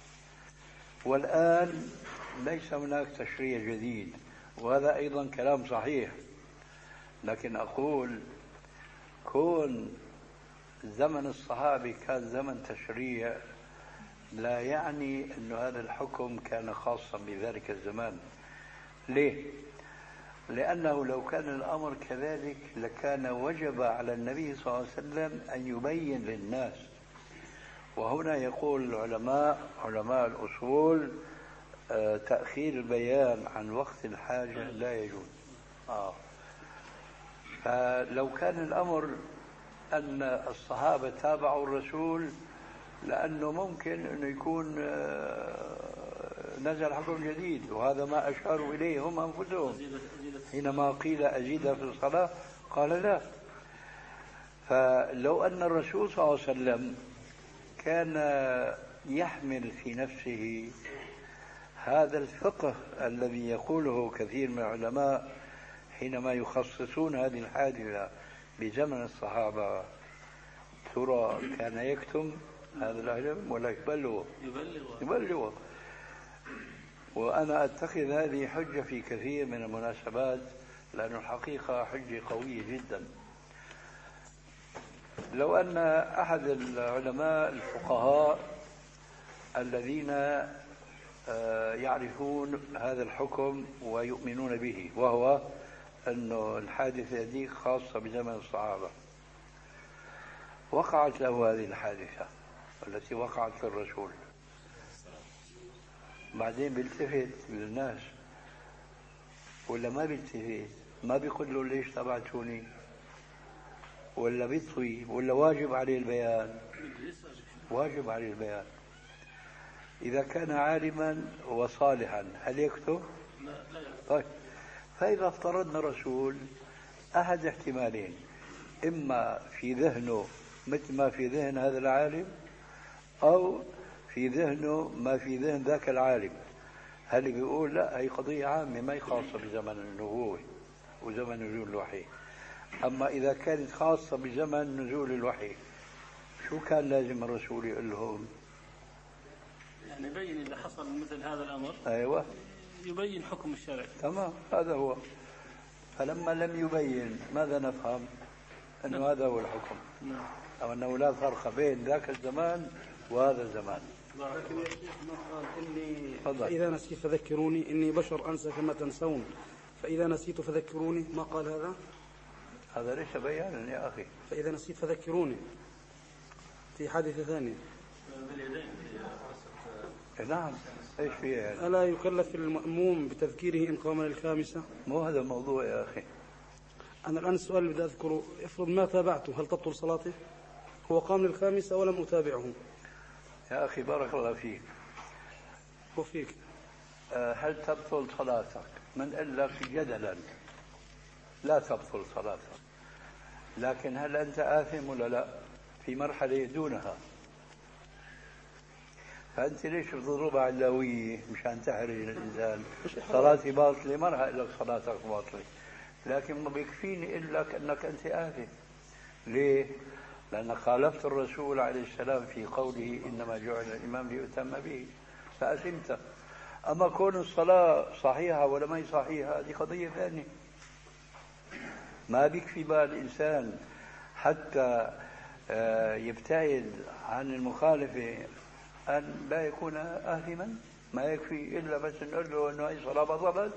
والآن ليس هناك تشريع جديد، وهذا أيضا كلام صحيح. لكن أقول كون زمن الصحابة كان زمن تشريع لا يعني أن هذا الحكم كان خاصا بذلك الزمان. ليه؟ لأنه لو كان الأمر كذلك لكان وجب على النبي صلى الله عليه وسلم أن يبين للناس. وهنا يقول العلماء علماء الأصول آه تأخير البيان عن وقت الحاجة لا يجوز. آه. فلو كان الأمر أن الصحابة تابعوا الرسول لأنه ممكن أنه يكون آه نزل حكم جديد، وهذا ما أشاروا إليه هم أنفسهم حينما قيل أزيد في الصلاة قال لا. فلو أن الرسول صلى الله عليه وسلم كان يحمل في نفسه هذا الفقه الذي يقوله كثير من العلماء حينما يخصصون هذه الحادثة بزمن الصحابة، ترى كان يكتم هذا العلم ولا يبلغه؟ يبلغه. وأنا أتخذ هذه حجة في كثير من المناسبات، لأن الحقيقة حجة قوية جدا. لو أن أحد العلماء الفقهاء الذين يعرفون هذا الحكم ويؤمنون به، وهو أنه الحادثة دي خاصة بزمن الصحابة، وقعت له هذه الحادثة التي وقعت للرسول، بعدين بيلتفت للناس ولا ما بيلتفت؟ ما بيقول له ليش تبعتوني، ولا بيطوي، ولا واجب عليه البيان؟ واجب عليه البيان. إذا كان عالما وصالحا هل يكتب؟ طيب، فإذا افترضنا رسول أحد احتمالين، إما في ذهنه مثل ما في ذهن هذا العالم، أو في ذهنه ما في ذهن ذاك العالم. هل بيقول لا هي قضية عامة ما هي خاصة بزمن النبوة وزمن نزول الوحي؟ أما إذا كانت خاصة بزمن نزول الوحي شو كان لازم الرسول يقول لهم؟ يعني يبين إذا حصل مثل هذا الأمر. أيوة، يبين حكم الشرع. تمام، هذا هو. فلما لم يبين ماذا نفهم؟ أنه نعم. هذا هو الحكم. نعم. أو أنه لا فرق بين ذاك الزمان وهذا الزمان. لكن يا شيخ ما قال إني فضل. فإذا نسيت فذكروني إني بشر أنسى كما تنسون، فإذا نسيت فذكروني، ما قال هذا؟ هذا ليس بيانا يا أخي. فإذا نسيت فذكروني في حادثة ثانية. نعم، ايش فيها يعني؟ ألا يكلف المأموم بتذكيره إن قام للخامسة؟ مو هذا الموضوع يا أخي. أنا الآن السؤال اللي بدي أذكره، افرض ما تابعته هل تبطل صلاته؟ هو قام للخامسة ولم أتابعه. يا أخي بارك الله فيك وفيك. هل تبطل صلاتك؟ من قال لك جدلا لا تبطل صلاتك، لكن هل أنت آثم ولا لا؟ في مرحلة دونها. فأنت ليش بتضربها علوية مشان تحرج الإنسان؟ صلاتي باطلة، ما راح أقول لك صلاتك باطلة، لكن ما بيكفيني أقول لك أنك أنت آثم. ليه؟ لأن خالفت الرسول عليه السلام في قوله إنما جعل الإمام ليؤتم به، فأثمت. أما كون الصلاة صحيحة ولا ما هي صحيحة هذه قضية ثانية. ما بيكفي بقى الإنسان حتى يبتعد عن المخالفة أن لا يكون آثما، ما يكفي إلا بس نقول له أنه أي صلاة بطلت.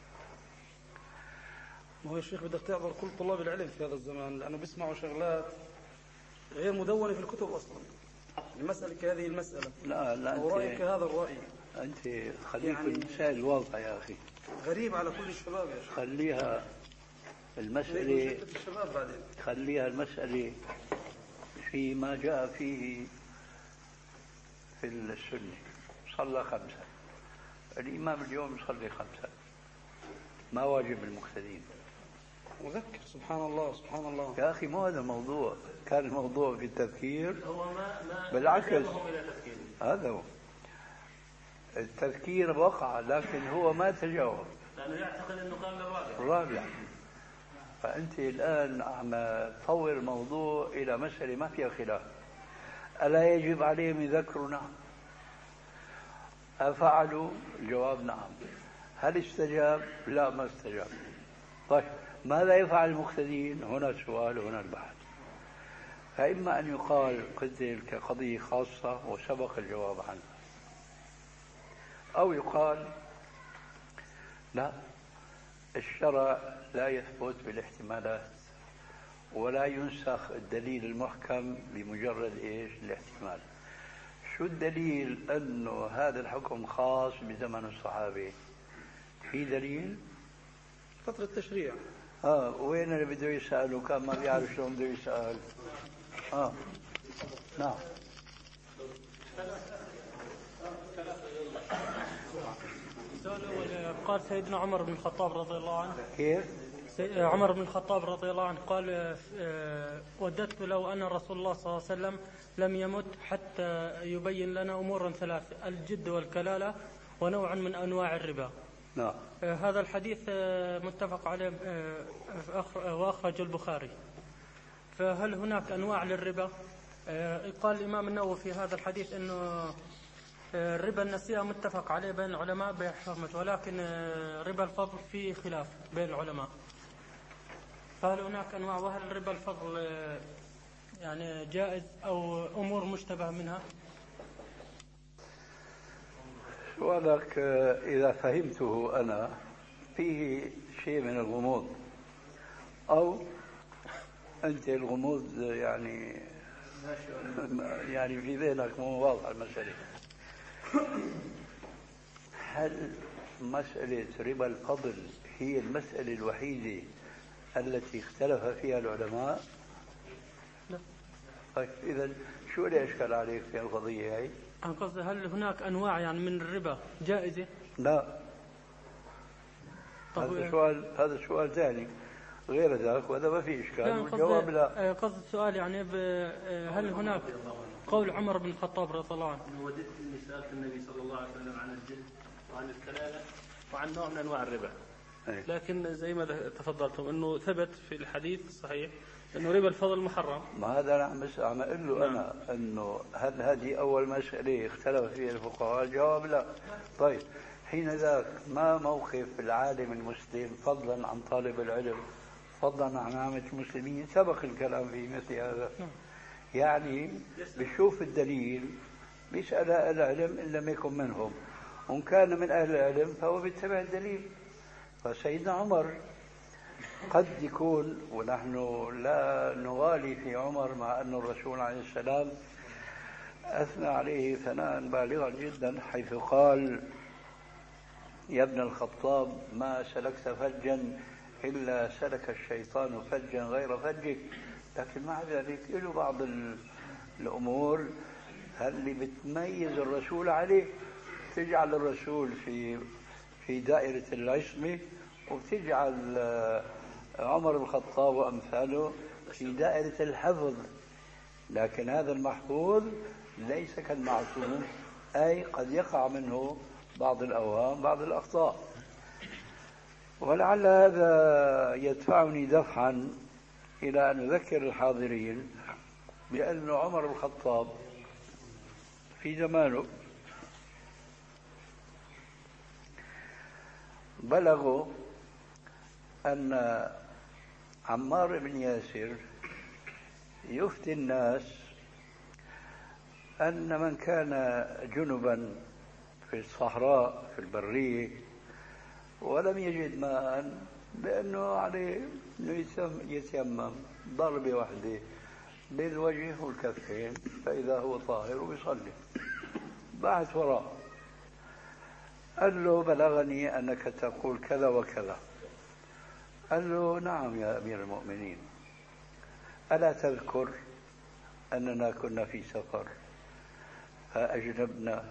ما هو يا شيخ بدك تعذر كل طلاب العلم في هذا الزمان، لأنه بيسمعوا شغلات غير مدونة في الكتب أصلا. المسألة كهذه المسألة. لا لا، ورأيك هذا الرأي. أنت خليك يعني المسائل الواضحة يا أخي. غريب على كل الشباب يا شيخ. خليها المسألة، الشباب بعدين. خليها المسألة فيما جاء فيه في السنة. صلى خمسة، الإمام اليوم يصلي خمسة، ما واجب المقتدين. مذكر. سبحان الله سبحان الله يا أخي مو هذا الموضوع، كان الموضوع في التذكير. هو ما ما بالعكس هذا هو التذكير وقع، لكن هو ما تجاوب لأنه يعتقد أنه قام للرابع. الرابع. فأنت الآن عم تطور الموضوع إلى مسألة ما فيها خلاف. ألا يجب عليهم يذكروا؟ نعم. أفعلوا؟ الجواب نعم. هل استجاب؟ لا ما استجاب. طيب ماذا يفعل المقتدين؟ هنا السؤال وهنا البحث. فإما أن يقال قتل كقضية خاصة وسبق الجواب عنها، أو يقال لا، الشرع لا يثبت بالاحتمالات ولا ينسخ الدليل المحكم بمجرد إيش؟ الاحتمال. شو الدليل أنه هذا الحكم خاص بزمن الصحابة؟ في دليل؟ فترة تشريع. اه وين اللي بده يسأل وكان ما بيعرف شلون بده يسأل؟ اه نعم. السؤال الأول قال سيدنا عمر بن الخطاب رضي الله عنه. كيف؟ عمر بن الخطاب رضي الله عنه قال وددت لو أن رسول الله صلى الله عليه وسلم لم يمت حتى يبين لنا أمورا ثلاث: الجد والكلالة ونوع من أنواع الربا. نعم. هذا الحديث متفق عليه وأخرج البخاري. فهل هناك أنواع للربا؟ قال الإمام النووي في هذا الحديث أنه ربا النسيئة متفق عليه بين العلماء بحرمته، ولكن ربا الفضل فيه خلاف بين العلماء. فهل هناك أنواع؟ وهل ربا الفضل يعني جائز أو أمور مشتبه منها؟ سؤالك إذا فهمته أنا فيه شيء من الغموض، أو أنت الغموض يعني يعني في ذهنك مو واضح المسألة. هل مسألة ربا الفضل هي المسألة الوحيدة التي اختلف فيها العلماء؟ لا. طيب إذا شو اللي أشكل عليك في القضية هاي؟ أنا قصدي هل هناك أنواع يعني من الربا جائزة؟ لا. هذا سؤال هذا سؤال ثاني غير ذاك وهذا ما في إشكال والجواب لا. قصد السؤال يعني هل هناك قول عمر بن الخطاب رضي الله عنه وددت اني سالت النبي صلى الله عليه وسلم عن الجد وعن الكلاله وعن نوع من انواع الربا، لكن زي ما تفضلتم انه ثبت في الحديث الصحيح انه ربا الفضل محرم. ما هذا انا عم عم اقول له انا انه هل هذه اول مساله اختلف فيها الفقهاء؟ الجواب لا. طيب حين ذاك ما موقف العالم المسلم فضلا عن طالب العلم فضلا عن عامة المسلمين؟ سبق الكلام في مثل هذا. يعني بشوف الدليل بيسأل أهل العلم إن لم يكن منهم، وإن كان من أهل العلم فهو بيتبع الدليل. فسيدنا عمر قد يكون، ونحن لا نغالي في عمر مع أن الرسول عليه السلام أثنى عليه ثناء بالغا جدا حيث قال يا ابن الخطاب ما سلكت فجا إلا سلك الشيطان فجا غير فجك. لكن مع ذلك له بعض الأمور اللي بتميز الرسول عليه، تجعل الرسول في في دائرة العصمة، وتجعل عمر بن الخطاب وأمثاله في دائرة الحفظ. لكن هذا المحفوظ ليس كالمعصوم، أي قد يقع منه بعض الأوهام بعض الأخطاء. ولعل هذا يدفعني دفعا إلى أن أذكر الحاضرين بأن عمر بن الخطاب في زمانه بلغوا أن عمار بن ياسر يفتي الناس أن من كان جنبا في الصحراء في البرية ولم يجد ماء بأنه عليه أنه يتيمم ضربة واحدة للوجه والكفين فإذا هو طاهر ويصلي. بعد وراء قال له بلغني أنك تقول كذا وكذا. قال له نعم يا أمير المؤمنين، ألا تذكر أننا كنا في سفر فأجنبنا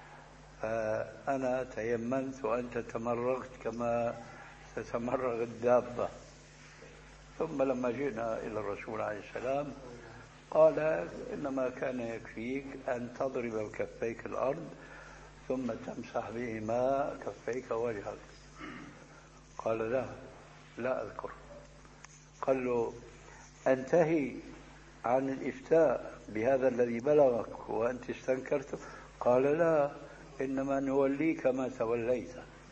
فأنا تيممت وأنت تمرغت كما تتمرغ الدابة، ثم لما جئنا إلى الرسول عليه السلام قال إنما كان يكفيك أن تضرب بكفيك الأرض ثم تمسح بهما كفيك وجهك. قال لا لا أذكر. قال له أنتهي عن الإفتاء بهذا الذي بلغك وأنت استنكرت؟ قال لا إنما نوليك ما توليت،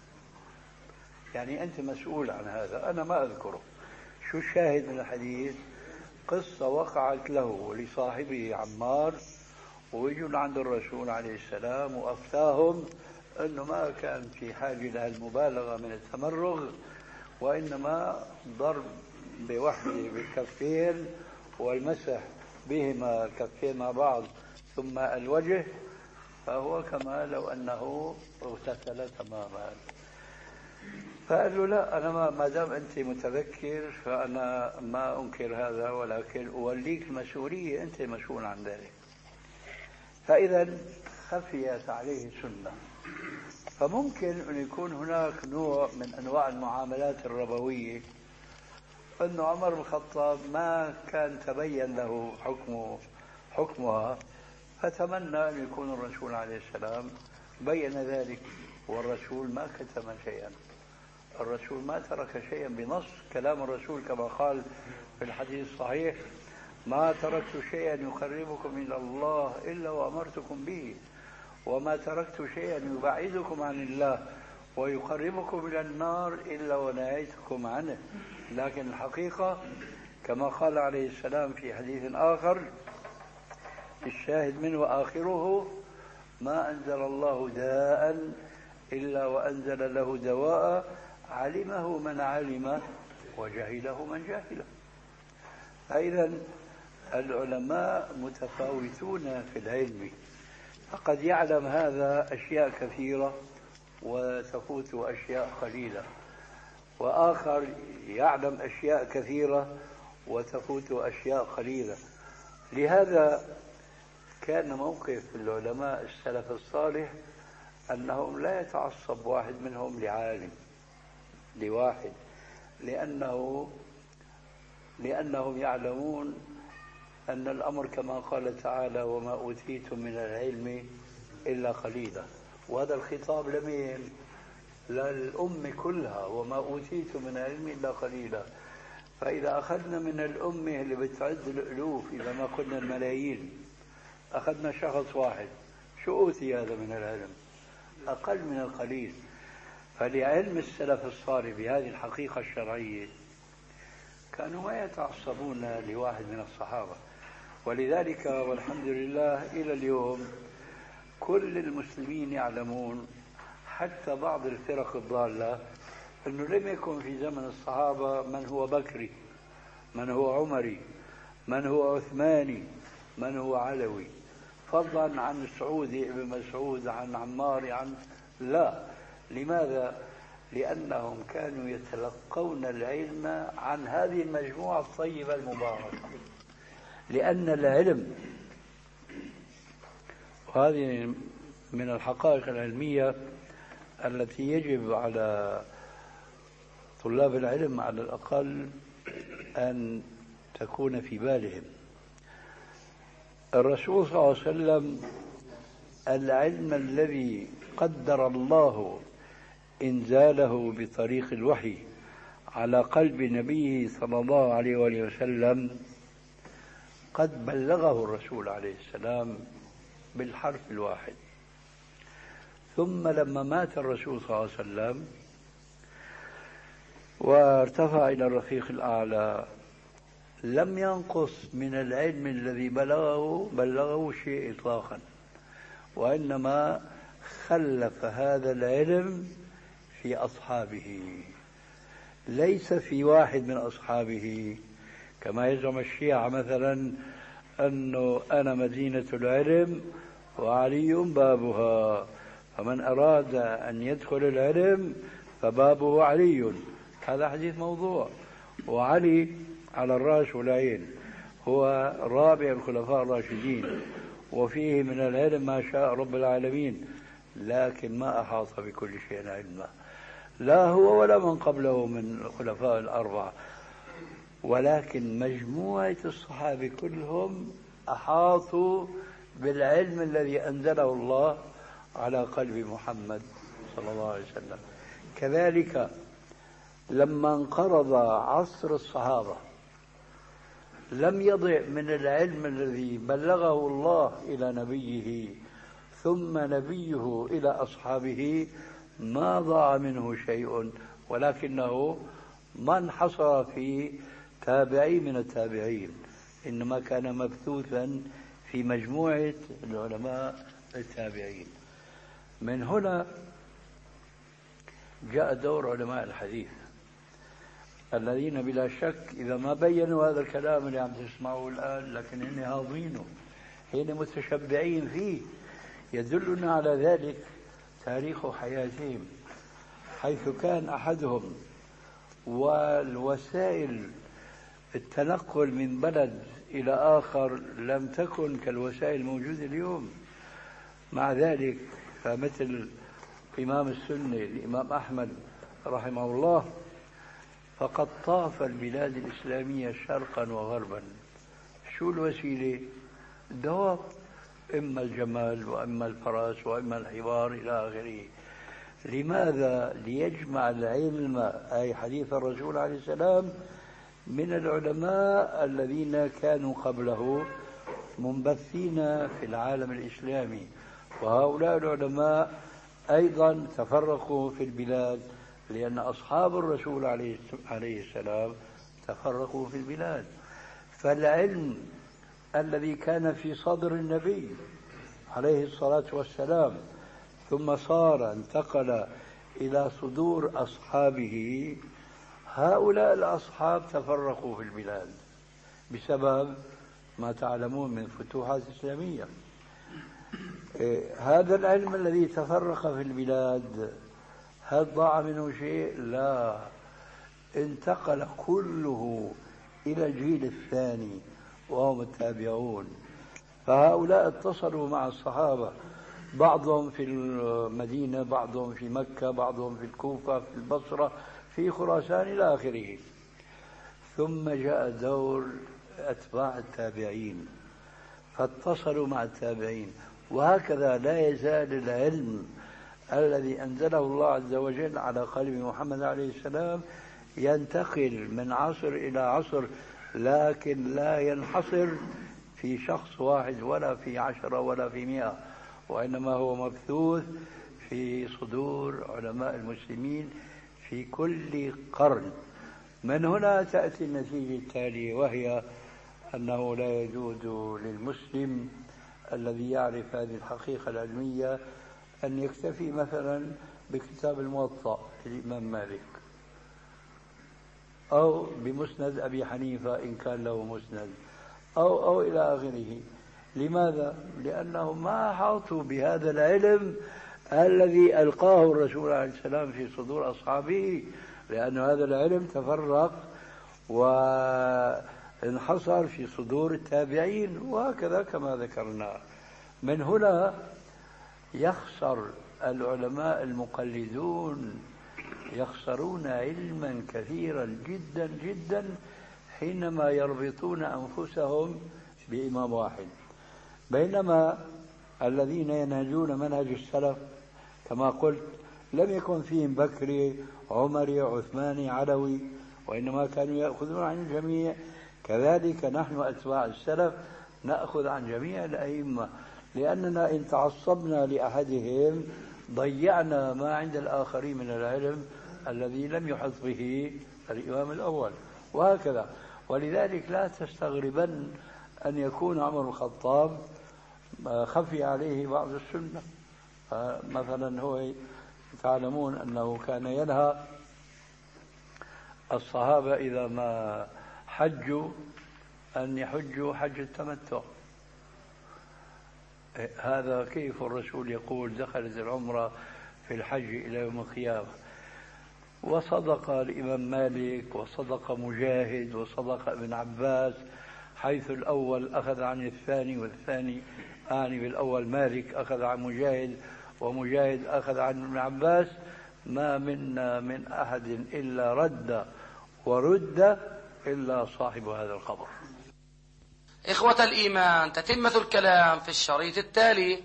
يعني أنت مسؤول عن هذا، أنا ما أذكره. شو الشاهد من الحديث؟ قصة وقعت له ولصاحبه عمار، ويجوا عند الرسول عليه السلام وأفتاهم أنه ما كان في حاجة إلى المبالغة من التمرغ، وإنما ضرب بوحده بالكفين والمسح بهما الكفين مع بعض ثم الوجه، فهو كما لو أنه اغتسل تماما. فقال له لا، أنا ما دام أنت متذكر فأنا ما أنكر هذا، ولكن أوليك المسؤولية، أنت مسؤول عن ذلك. فإذا خفيت عليه سنة. فممكن أن يكون هناك نوع من أنواع المعاملات الربوية أن عمر بن الخطاب ما كان تبين له حكمه حكمها، فتمنى أن يكون الرسول عليه السلام بين ذلك، والرسول ما كتم شيئا، الرسول ما ترك شيئا بنص كلام الرسول كما قال في الحديث الصحيح: ما تركت شيئا يقربكم إلى الله إلا وأمرتكم به، وما تركت شيئا يبعدكم عن الله ويقربكم إلى النار إلا ونهيتكم عنه. لكن الحقيقة كما قال عليه السلام في حديث آخر الشاهد منه آخره: ما أنزل الله داء إلا وأنزل له دواء علمه من علم وجهله من جهله. فإذا العلماء متفاوتون في العلم، فقد يعلم هذا أشياء كثيرة وتفوت أشياء قليلة، وآخر يعلم أشياء كثيرة وتفوت أشياء قليلة. لهذا كان موقف العلماء السلف الصالح أنهم لا يتعصب واحد منهم لعالم لواحد، لأنه لأنهم يعلمون أن الأمر كما قال تعالى وما أوتيتم من العلم إلا قليلا، وهذا الخطاب لمين؟ للأم كلها، وما أوتيتم من العلم إلا قليلا. فإذا أخذنا من الأمة اللي بتعد الألوف إذا ما قلنا الملايين، أخذنا شخص واحد، شو أوتي هذا من العلم؟ أقل من القليل. فلعلم السلف الصالح بهذه الحقيقة الشرعية كانوا ما يتعصبون لواحد من الصحابة. ولذلك والحمد لله إلى اليوم كل المسلمين يعلمون، حتى بعض الفرق الضالة، أنه لم يكن في زمن الصحابة من هو بكري، من هو عمري، من هو عثماني، من هو علوي، فضلا عن السعودي ابن مسعود، عن عمار، عن لا. لماذا؟ لأنهم كانوا يتلقون العلم عن هذه المجموعة الطيبة المباركة. لأن العلم، وهذه من الحقائق العلمية التي يجب على طلاب العلم على الأقل أن تكون في بالهم. الرسول صلى الله عليه وسلم العلم الذي قدر الله إنزاله بطريق الوحي على قلب نبيه صلى الله عليه وآله وسلم قد بلغه الرسول عليه السلام بالحرف الواحد. ثم لما مات الرسول صلى الله عليه وسلم وارتفع إلى الرفيق الأعلى لم ينقص من العلم الذي بلغه بلغه شيء إطلاقا، وإنما خلف هذا العلم في أصحابه، ليس في واحد من أصحابه كما يزعم الشيعة مثلا أنه أنا مدينة العلم وعلي بابها، فمن أراد أن يدخل العلم فبابه علي. هذا حديث موضوع، وعلي على الرأس والعين هو رابع الخلفاء الراشدين، وفيه من العلم ما شاء رب العالمين، لكن ما أحاط بكل شيء علما، لا هو ولا من قبله من الخلفاء الأربعة، ولكن مجموعة الصحابة كلهم أحاطوا بالعلم الذي أنزله الله على قلب محمد صلى الله عليه وسلم. كذلك لما انقرض عصر الصحابة لم يضع من العلم الذي بلغه الله إلى نبيه ثم نبيه إلى أصحابه ما ضاع منه شيء، ولكنه ما انحصر في تابعي من التابعين، إنما كان مبثوثا في مجموعة العلماء التابعين. من هنا جاء دور علماء الحديث الذين بلا شك إذا ما بينوا هذا الكلام اللي عم تسمعوه الآن لكن هن هاضينه، هن متشبعين فيه. يدلنا على ذلك تاريخ حياتهم، حيث كان أحدهم والوسائل التنقل من بلد إلى آخر لم تكن كالوسائل الموجودة اليوم. مع ذلك فمثل إمام السنة الإمام أحمد رحمه الله فقد طاف البلاد الإسلامية شرقا وغربا. شو الوسيلة؟ دواب، إما الجمال وإما الفرس وإما الحوار إلى آخره. لماذا؟ ليجمع العلم أي حديث الرسول عليه السلام من العلماء الذين كانوا قبله منبثين في العالم الإسلامي، وهؤلاء العلماء أيضا تفرقوا في البلاد لأن أصحاب الرسول عليه السلام تفرقوا في البلاد. فالعلم الذي كان في صدر النبي عليه الصلاة والسلام ثم صار انتقل إلى صدور أصحابه، هؤلاء الأصحاب تفرقوا في البلاد بسبب ما تعلمون من فتوحات إسلامية. هذا العلم الذي تفرق في البلاد هل ضاع منه شيء؟ لا، انتقل كله إلى الجيل الثاني وهم التابعون. فهؤلاء اتصلوا مع الصحابة، بعضهم في المدينة، بعضهم في مكة، بعضهم في الكوفة، في البصرة، في خراسان إلى آخره. ثم جاء دور أتباع التابعين فاتصلوا مع التابعين، وهكذا لا يزال العلم الذي أنزله الله عز وجل على قلب محمد عليه السلام ينتقل من عصر إلى عصر، لكن لا ينحصر في شخص واحد ولا في عشرة ولا في مئة، وإنما هو مبثوث في صدور علماء المسلمين في كل قرن. من هنا تأتي النتيجة التالية، وهي أنه لا يجوز للمسلم الذي يعرف هذه الحقيقة العلمية أن يكتفي مثلا بكتاب الموطأ للإمام مالك أو بمسند أبي حنيفة إن كان له مسند أو أو إلى آخره. لماذا؟ لأنه ما حاطوا بهذا العلم الذي ألقاه الرسول عليه السلام في صدور أصحابه، لأن هذا العلم تفرق وانحصر في صدور التابعين، وهكذا كما ذكرنا. من هنا يخسر العلماء المقلدون، يخسرون علما كثيرا جدا جدا حينما يربطون أنفسهم بإمام واحد، بينما الذين ينهجون منهج السلف كما قلت لم يكن فيهم بكري عمري عثماني علوي، وإنما كانوا يأخذون عن الجميع. كذلك نحن أتباع السلف نأخذ عن جميع الأئمة، لأننا إن تعصبنا لأحدهم ضيعنا ما عند الآخرين من العلم الذي لم يحط به الإمام الأول، وهكذا. ولذلك لا تستغربن أن يكون عمر الخطاب خفي عليه بعض السنة. مثلا هو تعلمون أنه كان ينهى الصحابة إذا ما حجوا أن يحجوا حج التمتع. هذا كيف الرسول يقول دخلت العمرة في الحج إلى يوم القيامة؟ وصدق الإمام مالك وصدق مجاهد وصدق ابن عباس، حيث الأول أخذ عن الثاني والثاني أعني بالأول مالك أخذ عن مجاهد ومجاهد أخذ عن ابن عباس. ما منا من أحد إلا رد ورد إلا صاحب هذا القبر. إخوة الإيمان، تتمة الكلام في الشريط التالي.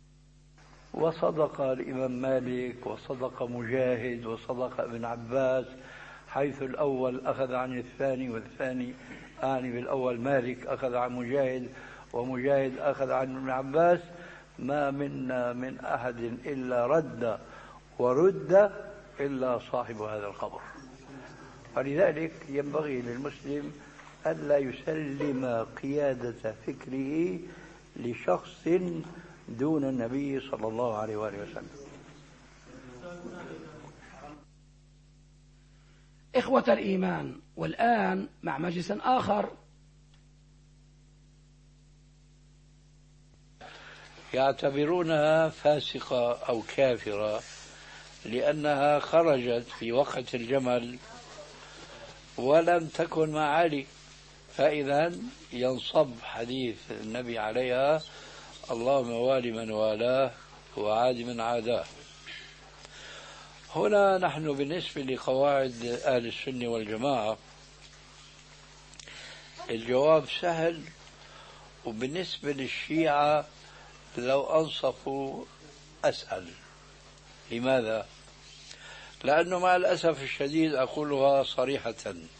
وصدق الإمام مالك وصدق مجاهد وصدق ابن عباس، حيث الأول أخذ عن الثاني والثاني أعني بالأول مالك أخذ عن مجاهد ومجاهد أخذ عن ابن عباس. ما منا من أحد إلا رد ورد إلا صاحب هذا القبر. ولذلك ينبغي للمسلم ألا يسلم قيادة فكره لشخص دون النبي صلى الله عليه وآله وسلم. إخوة الإيمان، والآن مع مجلس آخر. يعتبرونها فاسقة أو كافرة لأنها خرجت في وقت الجمل ولم تكن مع علي، فإذا ينصب حديث النبي عليها اللهم والي من والاه وعاد من عاداه. هنا نحن بالنسبة لقواعد أهل السنة والجماعة الجواب سهل، وبالنسبة للشيعة لو أنصفوا أسأل. لماذا؟ لأنه مع الأسف الشديد أقولها صريحة